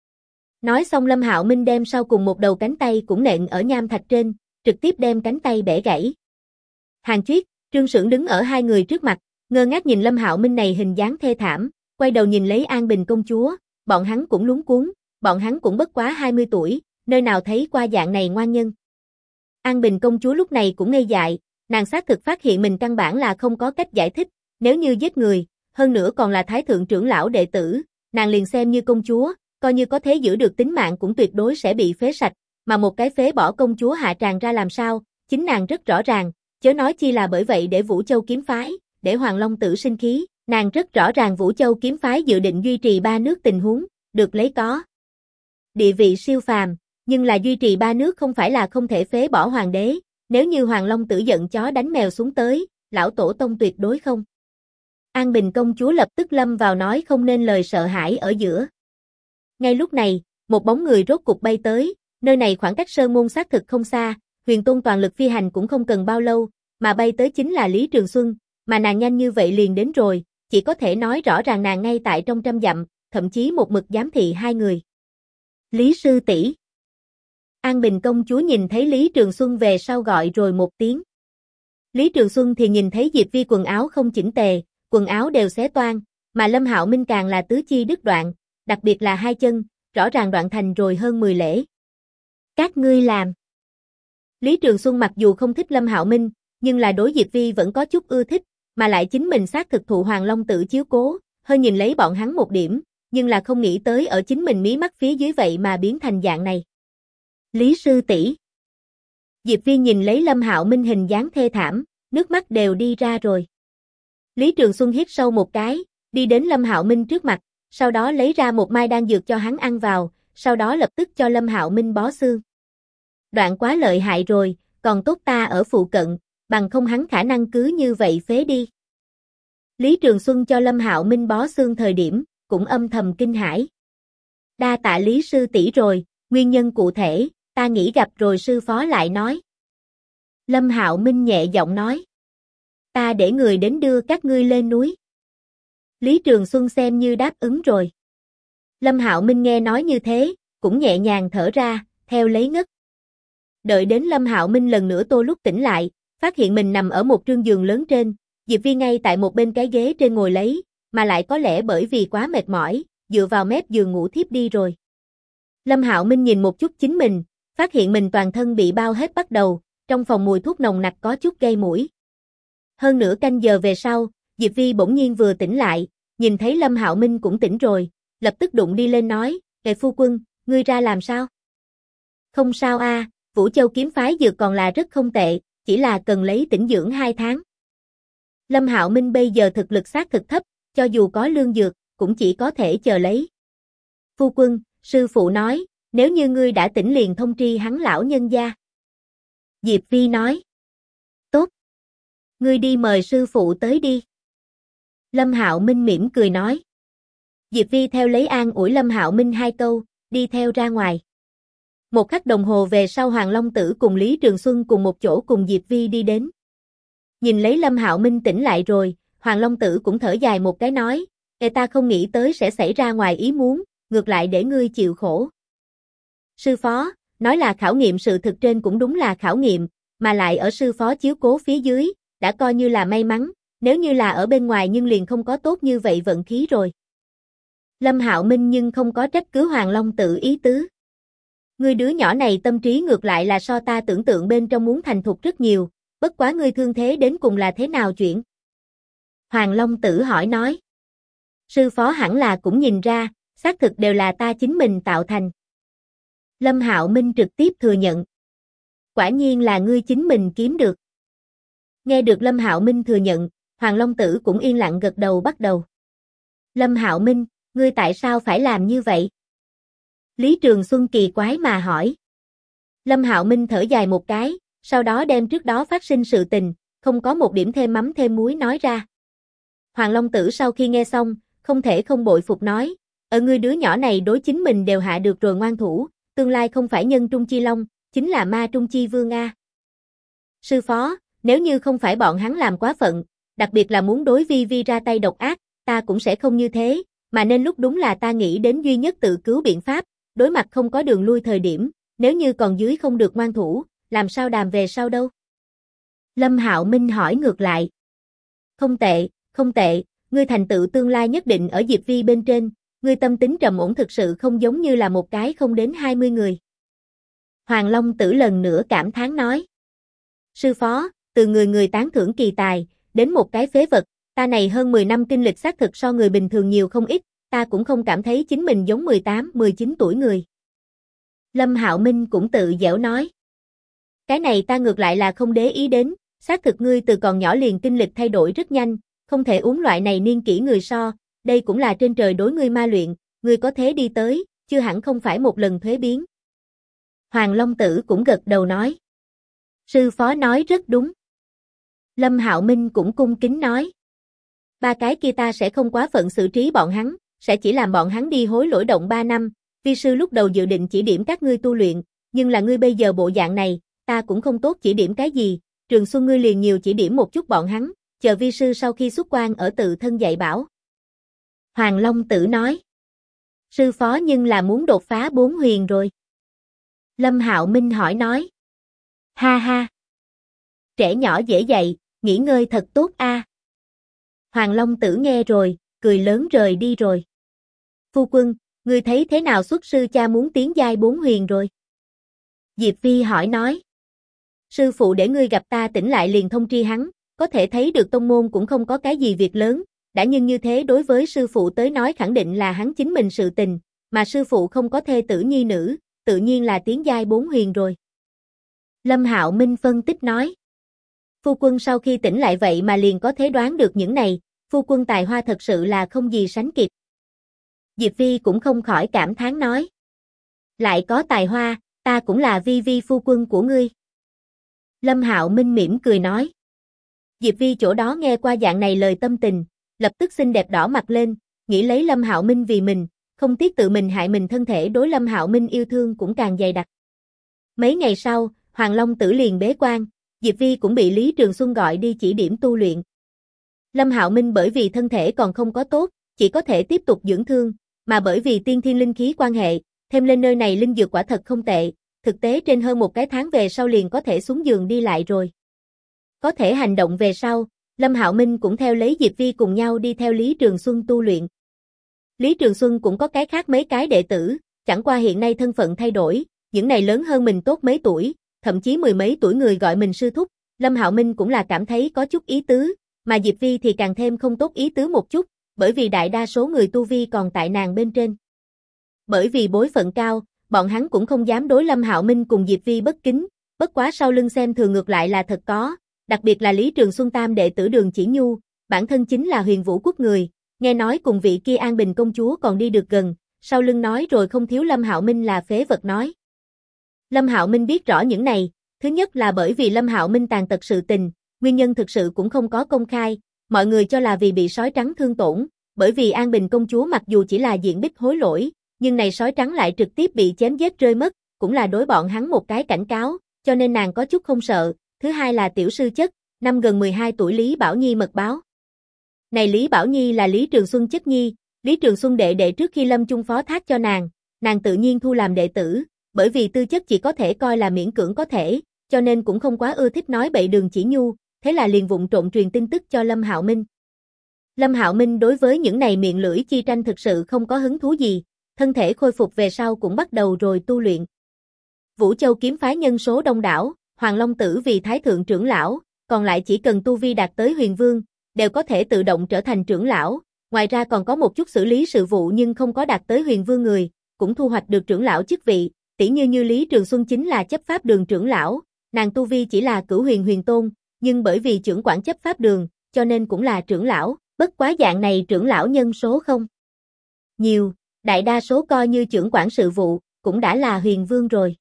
Nói xong Lâm Hạo Minh đem sau cùng một đầu cánh tay cũng nện ở nham thạch trên, trực tiếp đem cánh tay bẻ gãy. Hàn Chuyết, Trương Sưởng đứng ở hai người trước mặt, ngơ ngác nhìn Lâm Hạo Minh này hình dáng thê thảm, quay đầu nhìn lấy An Bình công chúa, bọn hắn cũng luống cuống, bọn hắn cũng bất quá 20 tuổi, nơi nào thấy qua dạng này ngoan nhân. An Bình công chúa lúc này cũng ngây dại, nàng xác thực phát hiện mình căn bản là không có cách giải thích, nếu như giết người, hơn nữa còn là thái thượng trưởng lão đệ tử, nàng liền xem như công chúa, coi như có thể giữ được tính mạng cũng tuyệt đối sẽ bị phế sạch, mà một cái phế bỏ công chúa hạ tràng ra làm sao, chính nàng rất rõ ràng, chớ nói chi là bởi vậy để Vũ Châu kiếm phái, để Hoàng Long Tử sinh khí, nàng rất rõ ràng Vũ Châu kiếm phái dự định duy trì ba nước tình huống, được lấy có địa vị siêu phàm, nhưng là duy trì ba nước không phải là không thể phế bỏ hoàng đế, nếu như Hoàng Long Tử giận chó đánh mèo xuống tới, lão tổ tông tuyệt đối không. An Bình công chúa lập tức lâm vào nói không nên lời sợ hãi ở giữa. Ngay lúc này, một bóng người rốt cục bay tới, nơi này khoảng cách sơn môn xác thực không xa, Huyền Tôn toàn lực phi hành cũng không cần bao lâu, mà bay tới chính là Lý Trường Xuân, mà nàng nhanh như vậy liền đến rồi, chỉ có thể nói rõ ràng nàng ngay tại trong 100 dặm, thậm chí một mực giám thị hai người. Lý sư tỷ. An Bình công chúa nhìn thấy Lý Trường Xuân về sau gọi rồi một tiếng. Lý Trường Xuân thì nhìn thấy Diệp Vi quần áo không chỉnh tề, quần áo đều xé toang, mà Lâm Hạo Minh càng là tứ chi đứt đoạn, đặc biệt là hai chân, rõ ràng đoạn thành rồi hơn 10 lễ. Các ngươi làm. Lý Trường Xuân mặc dù không thích Lâm Hạo Minh, nhưng là đối Diệp Vi vẫn có chút ưa thích, mà lại chính mình xác thực thụ Hoàng Long Tử chiếu cố, hơi nhìn lấy bọn hắn một điểm, nhưng là không nghĩ tới ở chính mình mí mắt phía dưới vậy mà biến thành dạng này. Lý sư tỷ. Diệp Vi nhìn lấy Lâm Hạo Minh hình dáng thê thảm, nước mắt đều đi ra rồi. Lý Trường Xuân hít sâu một cái, đi đến Lâm Hạo Minh trước mặt, sau đó lấy ra một mai đan dược cho hắn ăn vào, sau đó lập tức cho Lâm Hạo Minh bó xương. Đoạn quá lợi hại rồi, còn tốt ta ở phụ cận, bằng không hắn khả năng cứ như vậy phế đi. Lý Trường Xuân cho Lâm Hạo Minh bó xương thời điểm, cũng âm thầm kinh hãi. Đa tạ Lý sư tỷ rồi, nguyên nhân cụ thể, ta nghĩ gặp rồi sư phó lại nói. Lâm Hạo Minh nhẹ giọng nói. Ta để người đến đưa các ngươi lên núi. Lý Trường Xuân xem như đáp ứng rồi. Lâm Hạo Minh nghe nói như thế, cũng nhẹ nhàng thở ra, theo lấy ngất. Đợi đến Lâm Hạo Minh lần nữa tô lúc tỉnh lại, phát hiện mình nằm ở một trương giường lớn trên, Diệp Vi ngay tại một bên cái ghế trên ngồi lấy, mà lại có lẽ bởi vì quá mệt mỏi, dựa vào mép giường ngủ thiếp đi rồi. Lâm Hạo Minh nhìn một chút chính mình, phát hiện mình toàn thân bị bao hết bắt đầu, trong phòng mùi thuốc nồng nặc có chút gây mũi. Hơn nửa canh giờ về sau, Diệp Vi bỗng nhiên vừa tỉnh lại, nhìn thấy Lâm Hạo Minh cũng tỉnh rồi, lập tức đụng đi lên nói, "Ê phu quân, ngươi ra làm sao?" "Không sao a, Vũ Châu kiếm phái dược còn là rất không tệ, chỉ là cần lấy tĩnh dưỡng 2 tháng." Lâm Hạo Minh bây giờ thực lực xác thực thấp, cho dù có lương dược, cũng chỉ có thể chờ lấy. "Phu quân, sư phụ nói, nếu như ngươi đã tỉnh liền thông tri hắn lão nhân gia." Diệp Vi nói. "Tốt. Ngươi đi mời sư phụ tới đi." Lâm Hạo Minh mỉm cười nói. Diệp Vi theo lấy an ủi Lâm Hạo Minh 2 câu, đi theo ra ngoài. Một khắc đồng hồ về sau Hoàng Long Tử cùng Lý Trường Xuân cùng một chỗ cùng Diệp Vi đi đến. Nhìn lấy Lâm Hạo Minh tỉnh lại rồi, Hoàng Long Tử cũng thở dài một cái nói, "Ê ta không nghĩ tới sẽ xảy ra ngoài ý muốn, ngược lại để ngươi chịu khổ." Sư phó, nói là khảo nghiệm sự thực trên cũng đúng là khảo nghiệm, mà lại ở sư phó chiếu cố phía dưới, đã coi như là may mắn, nếu như là ở bên ngoài nhưng liền không có tốt như vậy vận khí rồi. Lâm Hạo Minh nhưng không có trách cứ Hoàng Long Tử ý tứ. Ngươi đứa nhỏ này tâm trí ngược lại là so ta tưởng tượng bên trong muốn thành thục rất nhiều, bất quá ngươi thương thế đến cùng là thế nào chuyện? Hoàng Long Tử hỏi nói. Sư phó hẳn là cũng nhìn ra, xác thực đều là ta chính mình tạo thành. Lâm Hạo Minh trực tiếp thừa nhận. Quả nhiên là ngươi chính mình kiếm được. Nghe được Lâm Hạo Minh thừa nhận, Hoàng Long Tử cũng yên lặng gật đầu bắt đầu. Lâm Hạo Minh, ngươi tại sao phải làm như vậy? Lý Trường Xuân kỳ quái mà hỏi. Lâm Hạo Minh thở dài một cái, sau đó đem trước đó phát sinh sự tình, không có một điểm thêm mắm thêm muối nói ra. Hoàng Long Tử sau khi nghe xong, không thể không bội phục nói, ngươi đứa nhỏ này đối chính mình đều hạ được rồi ngoan thủ, tương lai không phải nhân trung chi long, chính là ma trung chi vương a. Sư phó, nếu như không phải bọn hắn làm quá phận, đặc biệt là muốn đối Vi Vi ra tay độc ác, ta cũng sẽ không như thế, mà nên lúc đúng là ta nghĩ đến duy nhất tự cứu biện pháp, đối mặt không có đường lui thời điểm, nếu như còn dưới không được ngoan thủ, làm sao đàm về sau đâu? Lâm Hạo Minh hỏi ngược lại. Không tệ, không tệ, ngươi thành tựu tương lai nhất định ở Diệp Vi bên trên, ngươi tâm tính trầm ổn thực sự không giống như là một cái không đến 20 người. Hoàng Long Tử lần nữa cảm thán nói. Sư phó, từ người tán thưởng kỳ tài, đến một cái phế vật, ta này hơn 10 năm kinh lịch xác thực so người bình thường nhiều không ít, ta cũng không cảm thấy chính mình giống 18, 19 tuổi người. Lâm Hạo Minh cũng tự giễu nói. Cái này ta ngược lại là không để ý đến, xác thực ngươi từ còn nhỏ liền kinh lịch thay đổi rất nhanh, không thể uống loại này niên kỷ người so, đây cũng là trên trời đối ngươi ma luyện, ngươi có thế đi tới, chưa hẳn không phải một lần thuế biến. Hoàng Long Tử cũng gật đầu nói. Sư phó nói rất đúng. Lâm Hạo Minh cũng cung kính nói. 3 cái kia ta sẽ không quá phận xử trí bọn hắn, sẽ chỉ làm bọn hắn đi hối lỗi động 3 năm, vi sư lúc đầu dự định chỉ điểm các ngươi tu luyện, nhưng là ngươi bây giờ bộ dạng này, ta cũng không tốt chỉ điểm cái gì, Trường Xuân ngươi liền nhiều chỉ điểm một chút bọn hắn, chờ vi sư sau khi xuất quan ở tự thân dạy bảo. Hoàng Long Tử nói. Sư phó nhưng là muốn đột phá 4 huyền rồi. Lâm Hạo Minh hỏi nói. Ha ha. Trẻ nhỏ dễ dạy, nghỉ ngơi thật tốt a. Hoàng Long Tử nghe rồi, cười lớn rời đi rồi. Phu quân, ngươi thấy thế nào xuất sư cha muốn tiến giai 4 huyền rồi? Diệp Vi hỏi nói. Sư phụ để ngươi gặp ta tỉnh lại liền thông tri hắn, có thể thấy được tông môn cũng không có cái gì việc lớn, đã nhưng như thế đối với sư phụ tới nói khẳng định là hắn chính mình sự tình, mà sư phụ không có thê tử nhi nữ, tự nhiên là tiến giai 4 huyền rồi. Lâm Hạo Minh phân tích nói. Phu quân sau khi tỉnh lại vậy mà liền có thể đoán được những này, phu quân tài hoa thật sự là không gì sánh kịp. Diệp Vi cũng không khỏi cảm thán nói. Lại có tài hoa, ta cũng là Vi Vi phu quân của ngươi. Lâm Hạo Minh mỉm cười nói. Diệp Vi chỗ đó nghe qua dạng này lời tâm tình, lập tức xinh đẹp đỏ mặt lên, nghĩ lấy Lâm Hạo Minh vì mình, không tiếc tự mình hại mình thân thể, đối Lâm Hạo Minh yêu thương cũng càng dày đặc. Mấy ngày sau, Hoàng Long Tử liền bế quan, Diệp Vi cũng bị Lý Trường Xuân gọi đi chỉ điểm tu luyện. Lâm Hạo Minh bởi vì thân thể còn không có tốt, chỉ có thể tiếp tục dưỡng thương, mà bởi vì tiên thiên linh khí quan hệ, thêm lên nơi này linh dược quả thật không tệ, thực tế trên hơn một cái tháng về sau liền có thể xuống giường đi lại rồi. Có thể hành động về sau, Lâm Hạo Minh cũng theo lấy Diệp Vi cùng nhau đi theo Lý Trường Xuân tu luyện. Lý Trường Xuân cũng có cái khác mấy cái đệ tử, chẳng qua hiện nay thân phận thay đổi, những này lớn hơn mình tốt mấy tuổi, thậm chí mười mấy tuổi người gọi mình sư thúc, Lâm Hạo Minh cũng là cảm thấy có chút ý tứ, mà Diệp Vi thì càng thêm không tốt ý tứ một chút, bởi vì đại đa số người tu vi còn tại nàng bên trên. Bởi vì bối phận cao, bọn hắn cũng không dám đối Lâm Hạo Minh cùng Diệp Vi bất kính, bất quá sau lưng xem thường ngược lại là thật có, đặc biệt là Lý Trường Xuân tam đệ tử Đường Chỉ Nhu, bản thân chính là Huyền Vũ quốc người, nghe nói cùng vị kia An Bình công chúa còn đi được gần, sau lưng nói rồi không thiếu Lâm Hạo Minh là phế vật nói. Lâm Hạo Minh biết rõ những này, thứ nhất là bởi vì Lâm Hạo Minh tàn tật sự tình, nguyên nhân thực sự cũng không có công khai, mọi người cho là vì bị sói trắng thương tổn, bởi vì An Bình công chúa mặc dù chỉ là diện bích hối lỗi, nhưng này sói trắng lại trực tiếp bị chém giết rơi mất, cũng là đối bọn hắn một cái cảnh cáo, cho nên nàng có chút không sợ. Thứ hai là tiểu sư chất, năm gần 12 tuổi Lý Bảo Nhi mật báo. Này Lý Bảo Nhi là Lý Trường Xuân chất nhi, Lý Trường Xuân đệ đệ trước khi Lâm Trung phó thác cho nàng tự nhiên thu làm đệ tử, bởi vì tư chất chỉ có thể coi là miễn cưỡng có thể, cho nên cũng không quá ưa thích nói bậy Đường Chỉ Nhu, thế là liền vụng trộn truyền tin tức cho Lâm Hạo Minh. Lâm Hạo Minh đối với những này miệng lưỡi chi tranh thực sự không có hứng thú gì, thân thể khôi phục về sau cũng bắt đầu rồi tu luyện. Vũ Châu kiếm phái nhân số đông đảo, Hoàng Long Tử vì thái thượng trưởng lão, còn lại chỉ cần tu vi đạt tới huyền vương, đều có thể tự động trở thành trưởng lão, ngoài ra còn có một chút xử lý sự vụ nhưng không có đạt tới huyền vương người, cũng thu hoạch được trưởng lão chức vị, tỷ như Lý Trường Xuân chính là chấp pháp đường trưởng lão, nàng tu vi chỉ là cửu huyền huyền tôn, nhưng bởi vì trưởng quản chấp pháp đường, cho nên cũng là trưởng lão, bất quá dạng này trưởng lão nhân số không nhiều, đại đa số coi như trưởng quản sự vụ, cũng đã là huyền vương rồi.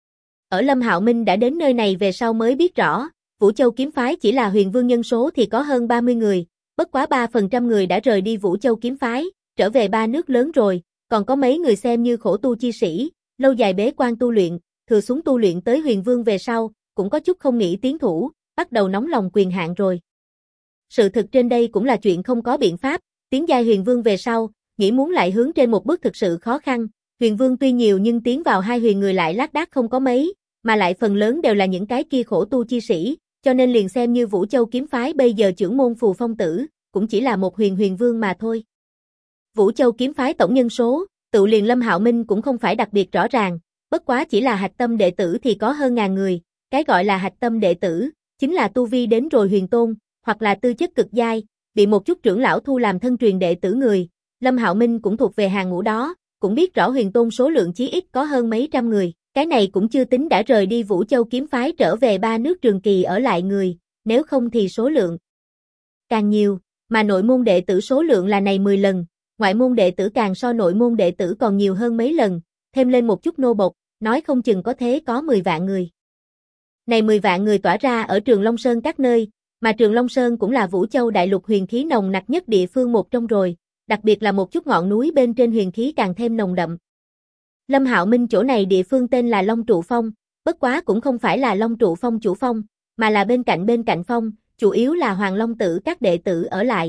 Ở Lâm Hạo Minh đã đến nơi này về sau mới biết rõ, Vũ Châu kiếm phái chỉ là huyền vương nhân số thì có hơn 30 người, bất quá 3% người đã rời đi Vũ Châu kiếm phái, trở về ba nước lớn rồi, còn có mấy người xem như khổ tu chi sĩ, lâu dài bế quan tu luyện, thừa xuống tu luyện tới huyền vương về sau, cũng có chút không nghĩ tiến thủ, bắt đầu nóng lòng quyền hạn rồi. Sự thực trên đây cũng là chuyện không có biện pháp, tiến giai huyền vương về sau, nghĩ muốn lại hướng trên một bước thực sự khó khăn, huyền vương tuy nhiều nhưng tiến vào hai huyền người lại lác đác không có mấy, mà lại phần lớn đều là những cái kia khổ tu chi sĩ, cho nên liền xem như Vũ Châu kiếm phái bây giờ trưởng môn Phù Phong Tử, cũng chỉ là một huyền vương mà thôi. Vũ Châu kiếm phái tổng nhân số, tự liền Lâm Hạo Minh cũng không phải đặc biệt rõ ràng, bất quá chỉ là hạch tâm đệ tử thì có hơn ngàn người, cái gọi là hạch tâm đệ tử, chính là tu vi đến rồi huyền tôn, hoặc là tư chất cực giai, bị một chút trưởng lão thu làm thân truyền đệ tử người, Lâm Hạo Minh cũng thuộc về hàng ngũ đó, cũng biết rõ huyền tôn số lượng chí ít có hơn mấy trăm người, cái này cũng chưa tính đã rời đi Vũ Châu kiếm phái trở về ba nước Trường Kỳ ở lại người, nếu không thì số lượng càng nhiều, mà nội môn đệ tử số lượng là này 10 lần, ngoại môn đệ tử càng so nội môn đệ tử còn nhiều hơn mấy lần, thêm lên một chút nô bộc, nói không chừng có thế có 10 vạn người. Này 10 vạn người tỏa ra ở Trường Long Sơn các nơi, mà Trường Long Sơn cũng là Vũ Châu đại lục huyền khí nồng nặc nhất địa phương một trong rồi, đặc biệt là một chút ngọn núi bên trên huyền khí càng thêm nồng đậm. Lâm Hạo Minh chỗ này địa phương tên là Long Trụ Phong, bất quá cũng không phải là Long Trụ Phong chủ phong, mà là bên cạnh phong, chủ yếu là Hoàng Long Tử các đệ tử ở lại.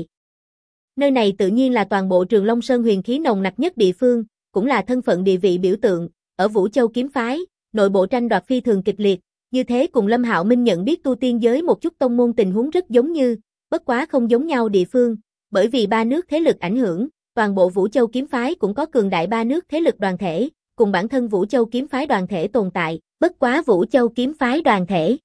Nơi này tự nhiên là toàn bộ Trường Long Sơn huyền khí nồng nặc nhất địa phương, cũng là thân phận địa vị biểu tượng, ở Vũ Châu kiếm phái, nội bộ tranh đoạt phi thường kịch liệt, như thế cùng Lâm Hạo Minh nhận biết tu tiên giới một chút tông môn tình huống rất giống như, bất quá không giống nhau địa phương, bởi vì ba nước thế lực ảnh hưởng, toàn bộ Vũ Châu kiếm phái cũng có cường đại ba nước thế lực đoàn thể, cùng bản thân Vũ Châu kiếm phái đoàn thể tồn tại, bất quá Vũ Châu kiếm phái đoàn thể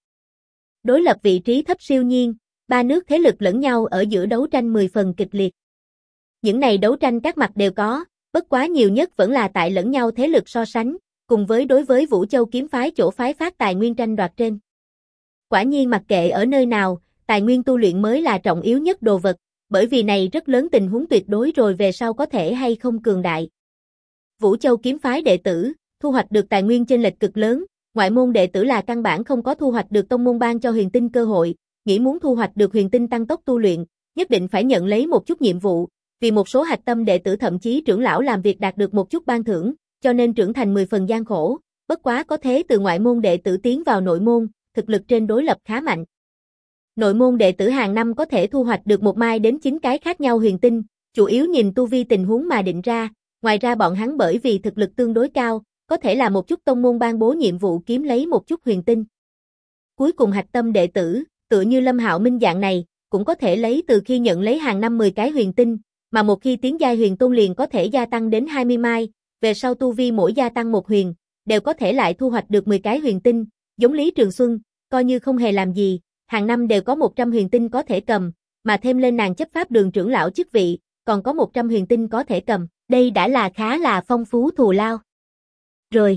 đối lập vị trí thấp siêu nhiên, ba nước thế lực lẫn nhau ở giữa đấu tranh 10 phần kịch liệt. Những này đấu tranh các mặt đều có, bất quá nhiều nhất vẫn là tại lẫn nhau thế lực so sánh, cùng với đối với Vũ Châu kiếm phái chỗ phái phát tài nguyên tranh đoạt trên. Quả nhiên mặc kệ ở nơi nào, tài nguyên tu luyện mới là trọng yếu nhất đồ vật, bởi vì này rất lớn tình huống tuyệt đối rồi về sau có thể hay không cường đại. Vũ Châu kiếm phái đệ tử, thu hoạch được tài nguyên chênh lệch cực lớn, ngoại môn đệ tử là căn bản không có thu hoạch được tông môn ban cho huyền tinh cơ hội, nghĩ muốn thu hoạch được huyền tinh tăng tốc tu luyện, nhất định phải nhận lấy một chút nhiệm vụ, vì một số hạch tâm đệ tử thậm chí trưởng lão làm việc đạt được một chút ban thưởng, cho nên trưởng thành 10 phần gian khổ, bất quá có thế từ ngoại môn đệ tử tiến vào nội môn, thực lực trên đối lập khá mạnh. Nội môn đệ tử hàng năm có thể thu hoạch được 1 mai đến 9 cái khác nhau huyền tinh, chủ yếu nhìn tu vi tình huống mà định ra, ngoài ra bọn hắn bởi vì thực lực tương đối cao, có thể là một chút tông môn ban bố nhiệm vụ kiếm lấy một chút huyền tinh. Cuối cùng hạch tâm đệ tử, tựa như Lâm Hạo Minh dạng này, cũng có thể lấy từ khi nhận lấy hàng năm 10 cái huyền tinh, mà một khi tiến giai huyền tôn liền có thể gia tăng đến 20 mai, về sau tu vi mỗi gia tăng 1 huyền, đều có thể lại thu hoạch được 10 cái huyền tinh, giống Lý Trường Xuân, coi như không hề làm gì, hàng năm đều có 100 huyền tinh có thể cầm, mà thêm lên nàng chấp pháp đường trưởng lão chức vị, còn có 100 huyền tinh có thể cầm, đây đã là khá là phong phú thù lao. Rồi.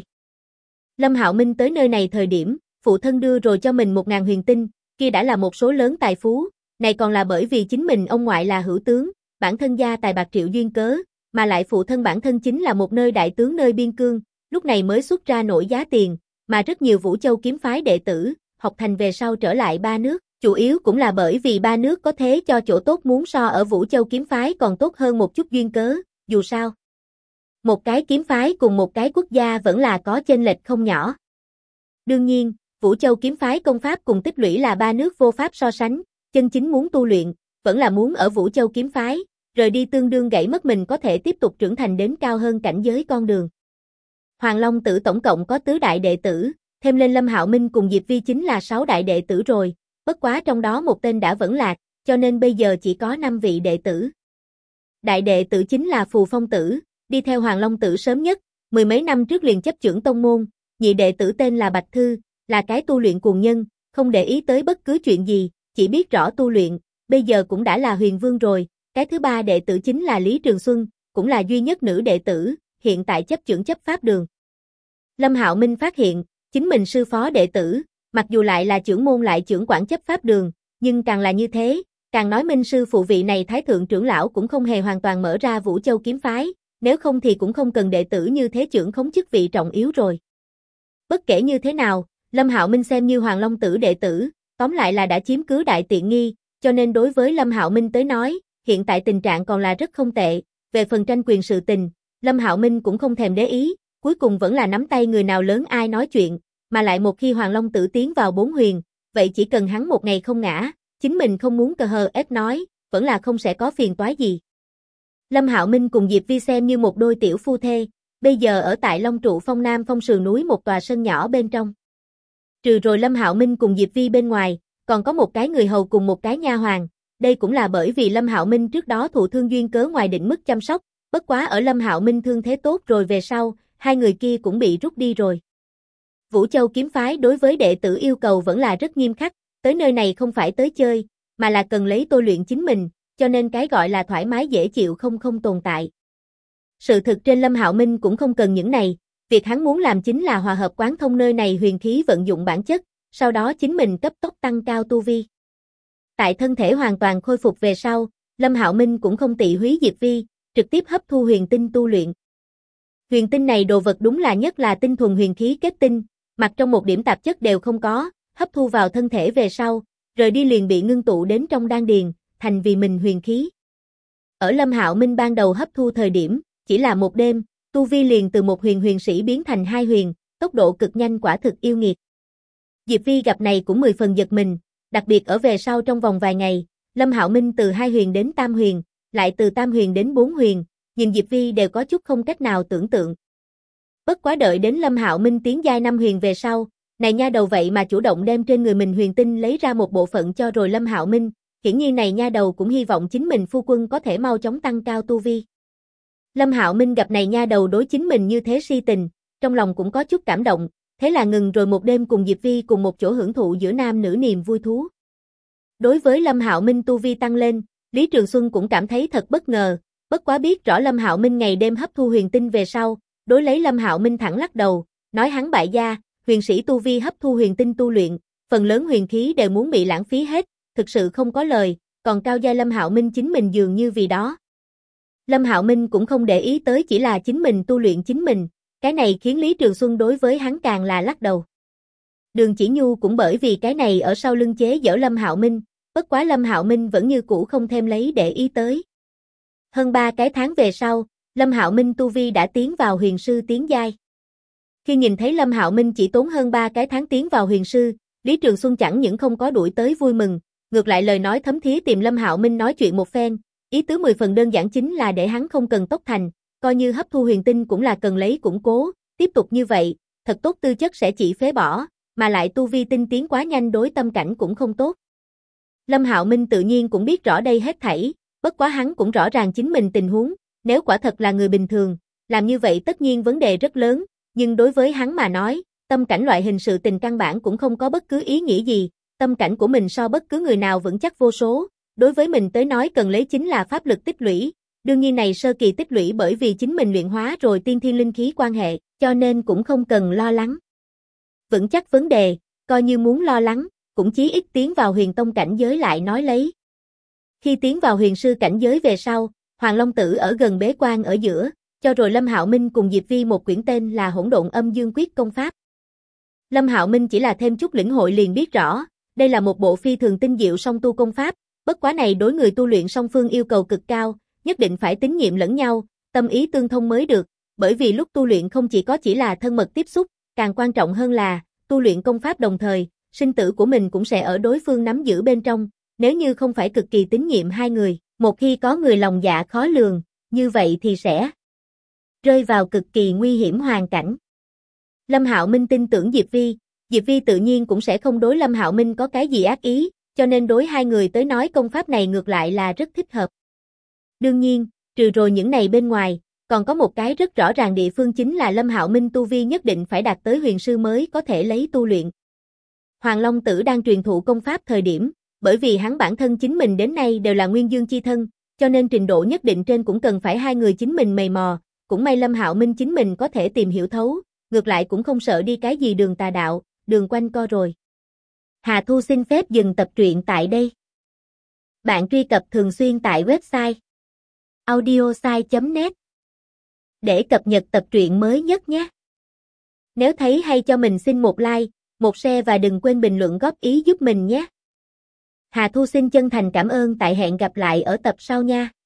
Lâm Hạo Minh tới nơi này thời điểm, phụ thân đưa rồi cho mình 1000 huyền tinh, kia đã là một số lớn tài phú, này còn là bởi vì chính mình ông ngoại là hữu tướng, bản thân gia tài bạc triệu duyên cớ, mà lại phụ thân bản thân chính là một nơi đại tướng nơi biên cương, lúc này mới xuất ra nổi giá tiền, mà rất nhiều Vũ Châu kiếm phái đệ tử, học thành về sau trở lại ba nước, chủ yếu cũng là bởi vì ba nước có thế cho chỗ tốt muốn so ở Vũ Châu kiếm phái còn tốt hơn một chút duyên cớ, dù sao. Một cái kiếm phái cùng một cái quốc gia vẫn là có chênh lệch không nhỏ. Đương nhiên, Vũ Châu kiếm phái công pháp cùng tích lũy là ba nước vô pháp so sánh, chân chính muốn tu luyện, vẫn là muốn ở Vũ Châu kiếm phái, rời đi tương đương gãy mất mình có thể tiếp tục trưởng thành đến cao hơn cảnh giới con đường. Hoàng Long Tử tổng cộng có 4 đại đệ tử, thêm lên Lâm Hạo Minh cùng Diệp Vi chính là 6 đại đệ tử rồi, bất quá trong đó một tên đã vẫn lạc, cho nên bây giờ chỉ có 5 vị đệ tử. Đại đệ tử chính là Phù Phong Tử, đi theo Hoàng Long Tử sớm nhất, 10 mấy năm trước liền chấp trưởng tông môn, nhị đệ tử tên là Bạch Thư, là cái tu luyện cuồng nhân, không để ý tới bất cứ chuyện gì, chỉ biết rõ tu luyện, bây giờ cũng đã là huyền vương rồi, cái thứ 3 đệ tử chính là Lý Trường Xuân, cũng là duy nhất nữ đệ tử, hiện tại chấp trưởng chấp pháp đường. Lâm Hạo Minh phát hiện, chính mình sư phó đệ tử, mặc dù lại là trưởng môn lại trưởng quản chấp pháp đường, nhưng càng là như thế, càng nói minh sư phụ vị này thái thượng trưởng lão cũng không hề hoàn toàn mở ra Vũ Châu kiếm phái, nếu không thì cũng không cần đệ tử như thế trưởng khống chức vị trọng yếu rồi. Bất kể như thế nào, Lâm Hạo Minh xem như Hoàng Long Tử đệ tử, tóm lại là đã chiếm cứ đại tiện nghi, cho nên đối với Lâm Hạo Minh tới nói, hiện tại tình trạng còn là rất không tệ, về phần tranh quyền sự tình, Lâm Hạo Minh cũng không thèm để ý, cuối cùng vẫn là nắm tay người nào lớn ai nói chuyện, mà lại một khi Hoàng Long Tử tiến vào 4 huyền, vậy chỉ cần hắn một ngày không ngã, chính mình không muốn cờ hờ ép nói, vẫn là không sẽ có phiền toái gì. Lâm Hạo Minh cùng Diệp Vi xem như một đôi tiểu phu thê, bây giờ ở tại Long Trụ Phong Nam Phong sườn núi một tòa sân nhỏ bên trong. Trừ rồi Lâm Hạo Minh cùng Diệp Vi bên ngoài, còn có một cái người hầu cùng một cái nha hoàn, đây cũng là bởi vì Lâm Hạo Minh trước đó thụ thương duyên cớ ngoài định mức chăm sóc, bất quá ở Lâm Hạo Minh thương thế tốt rồi về sau, hai người kia cũng bị rút đi rồi. Vũ Châu kiếm phái đối với đệ tử yêu cầu vẫn là rất nghiêm khắc, tới nơi này không phải tới chơi, mà là cần lấy tôi luyện chính mình, cho nên cái gọi là thoải mái dễ chịu không tồn tại. Sự thực trên Lâm Hạo Minh cũng không cần những này, việc hắn muốn làm chính là hòa hợp quán thông nơi này huyền khí vận dụng bản chất, sau đó chính mình cấp tốc tăng cao tu vi. Tại thân thể hoàn toàn khôi phục về sau, Lâm Hạo Minh cũng không tị húy Diệp Vi, trực tiếp hấp thu huyền tinh tu luyện. Huyền tinh này đồ vật đúng là nhất là tinh thuần huyền khí kết tinh, mặc trong một điểm tạp chất đều không có, hấp thu vào thân thể về sau, rời đi liền bị ngưng tụ đến trong đan điền, thành vì mình huyền khí. Ở Lâm Hạo Minh ban đầu hấp thu thời điểm, chỉ là một đêm, tu vi liền từ một huyền sĩ biến thành 2 huyền, tốc độ cực nhanh quả thực yêu nghiệt. Diệp Vi gặp này cũng 10 phần giật mình, đặc biệt ở về sau trong vòng vài ngày, Lâm Hạo Minh từ 2 huyền đến tam huyền, lại từ tam huyền đến 4 huyền, nhìn Diệp Vi đều có chút không cách nào tưởng tượng. Bất quá đợi đến Lâm Hạo Minh tiến giai 5 huyền về sau, này nha đầu vậy mà chủ động đem trên người mình huyền tinh lấy ra một bộ phận cho rồi Lâm Hạo Minh, hiển nhiên này nha đầu cũng hy vọng chính mình phu quân có thể mau chóng tăng cao tu vi. Lâm Hạo Minh gặp này nha đầu đối chính mình như thế si tình, trong lòng cũng có chút cảm động, thế là ngừng rồi một đêm cùng Diệp Vi cùng một chỗ hưởng thụ giữa nam nữ niềm vui thú. Đối với Lâm Hạo Minh tu vi tăng lên, Lý Trường Xuân cũng cảm thấy thật bất ngờ, bất quá biết rõ Lâm Hạo Minh ngày đêm hấp thu huyền tinh về sau, đối lấy Lâm Hạo Minh thẳng lắc đầu, nói hắn bại gia, huyền sĩ tu vi hấp thu huyền tinh tu luyện, phần lớn huyền khí đều muốn bị lãng phí hết, thực sự không có lời, còn cao giai Lâm Hạo Minh chính mình dường như vì đó. Lâm Hạo Minh cũng không để ý tới chỉ là chính mình tu luyện chính mình, cái này khiến Lý Trường Xuân đối với hắn càng là lắc đầu. Đường Chỉ Nhu cũng bởi vì cái này ở sau lưng chế giễu Lâm Hạo Minh, bất quá Lâm Hạo Minh vẫn như cũ không thêm lấy để ý tới. Hơn 3 cái tháng về sau, Lâm Hạo Minh tu vi đã tiến vào huyền sư tiến giai. Khi nhìn thấy Lâm Hạo Minh chỉ tốn hơn 3 cái tháng tiến vào huyền sư, Lý Trường Xuân chẳng những không có đuổi tới vui mừng, ngược lại lời nói thấm thía tìm Lâm Hạo Minh nói chuyện một phen, ý tứ 10 phần đơn giản chính là để hắn không cần tốc thành, coi như hấp thu huyền tinh cũng là cần lấy củng cố, tiếp tục như vậy, thật tốt tư chất sẽ chỉ phế bỏ, mà lại tu vi tinh tiến quá nhanh đối tâm cảnh cũng không tốt. Lâm Hạo Minh tự nhiên cũng biết rõ đây hết thảy, bất quá hắn cũng rõ ràng chính mình tình huống, nếu quả thật là người bình thường, làm như vậy tất nhiên vấn đề rất lớn, nhưng đối với hắn mà nói, tâm cảnh loại hình sự tình căn bản cũng không có bất cứ ý nghĩa gì, tâm cảnh của mình so bất cứ người nào vững chắc vô số, đối với mình tới nói cần lấy chính là pháp lực tích lũy, đương nhiên này sơ kỳ tích lũy bởi vì chính mình luyện hóa rồi tiên thiên linh khí quan hệ, cho nên cũng không cần lo lắng. Vững chắc vấn đề, coi như muốn lo lắng, cũng chí ít tiến vào huyền tông cảnh giới lại nói lấy. Khi tiến vào huyền sư cảnh giới về sau, Hoàng Long Tử ở gần bế quan ở giữa, cho rồi Lâm Hạo Minh cùng Diệp Vi một quyển tên là Hỗn Độn Âm Dương Quyết công pháp. Lâm Hạo Minh chỉ là thêm chút lĩnh hội liền biết rõ, đây là một bộ phi thường tinh diệu song tu công pháp, bất quá này đối người tu luyện song phương yêu cầu cực cao, nhất định phải tín nhiệm lẫn nhau, tâm ý tương thông mới được, bởi vì lúc tu luyện không chỉ là thân mật tiếp xúc, càng quan trọng hơn là, tu luyện công pháp đồng thời, sinh tử của mình cũng sẽ ở đối phương nắm giữ bên trong, nếu như không phải cực kỳ tín nhiệm hai người, một khi có người lòng dạ khó lường, như vậy thì sẽ rơi vào cực kỳ nguy hiểm hoàn cảnh. Lâm Hạo Minh tin tưởng Diệp Vi tự nhiên cũng sẽ không đối Lâm Hạo Minh có cái gì ác ý, cho nên đối hai người tới nói công pháp này ngược lại là rất thích hợp. Đương nhiên, trừ rồi những này bên ngoài, còn có một cái rất rõ ràng địa phương chính là Lâm Hạo Minh tu vi nhất định phải đạt tới huyền sư mới có thể lấy tu luyện. Hoàng Long Tử đang truyền thụ công pháp thời điểm, bởi vì hắn bản thân chính mình đến nay đều là nguyên dương chi thân, cho nên trình độ nhất định trên cũng cần phải hai người chính mình mày mò, cũng may Lâm Hạo Minh chính mình có thể tìm hiểu thấu, ngược lại cũng không sợ đi cái gì đường tà đạo, đường quanh co rồi. Hà Thu xin phép dừng tập truyện tại đây. Bạn truy cập thường xuyên tại website audiosai.net để cập nhật tập truyện mới nhất nhé. Nếu thấy hay cho mình xin một like, một share và đừng quên bình luận góp ý giúp mình nhé. Hà Thu xin chân thành cảm ơn, tại hẹn gặp lại ở tập sau nha.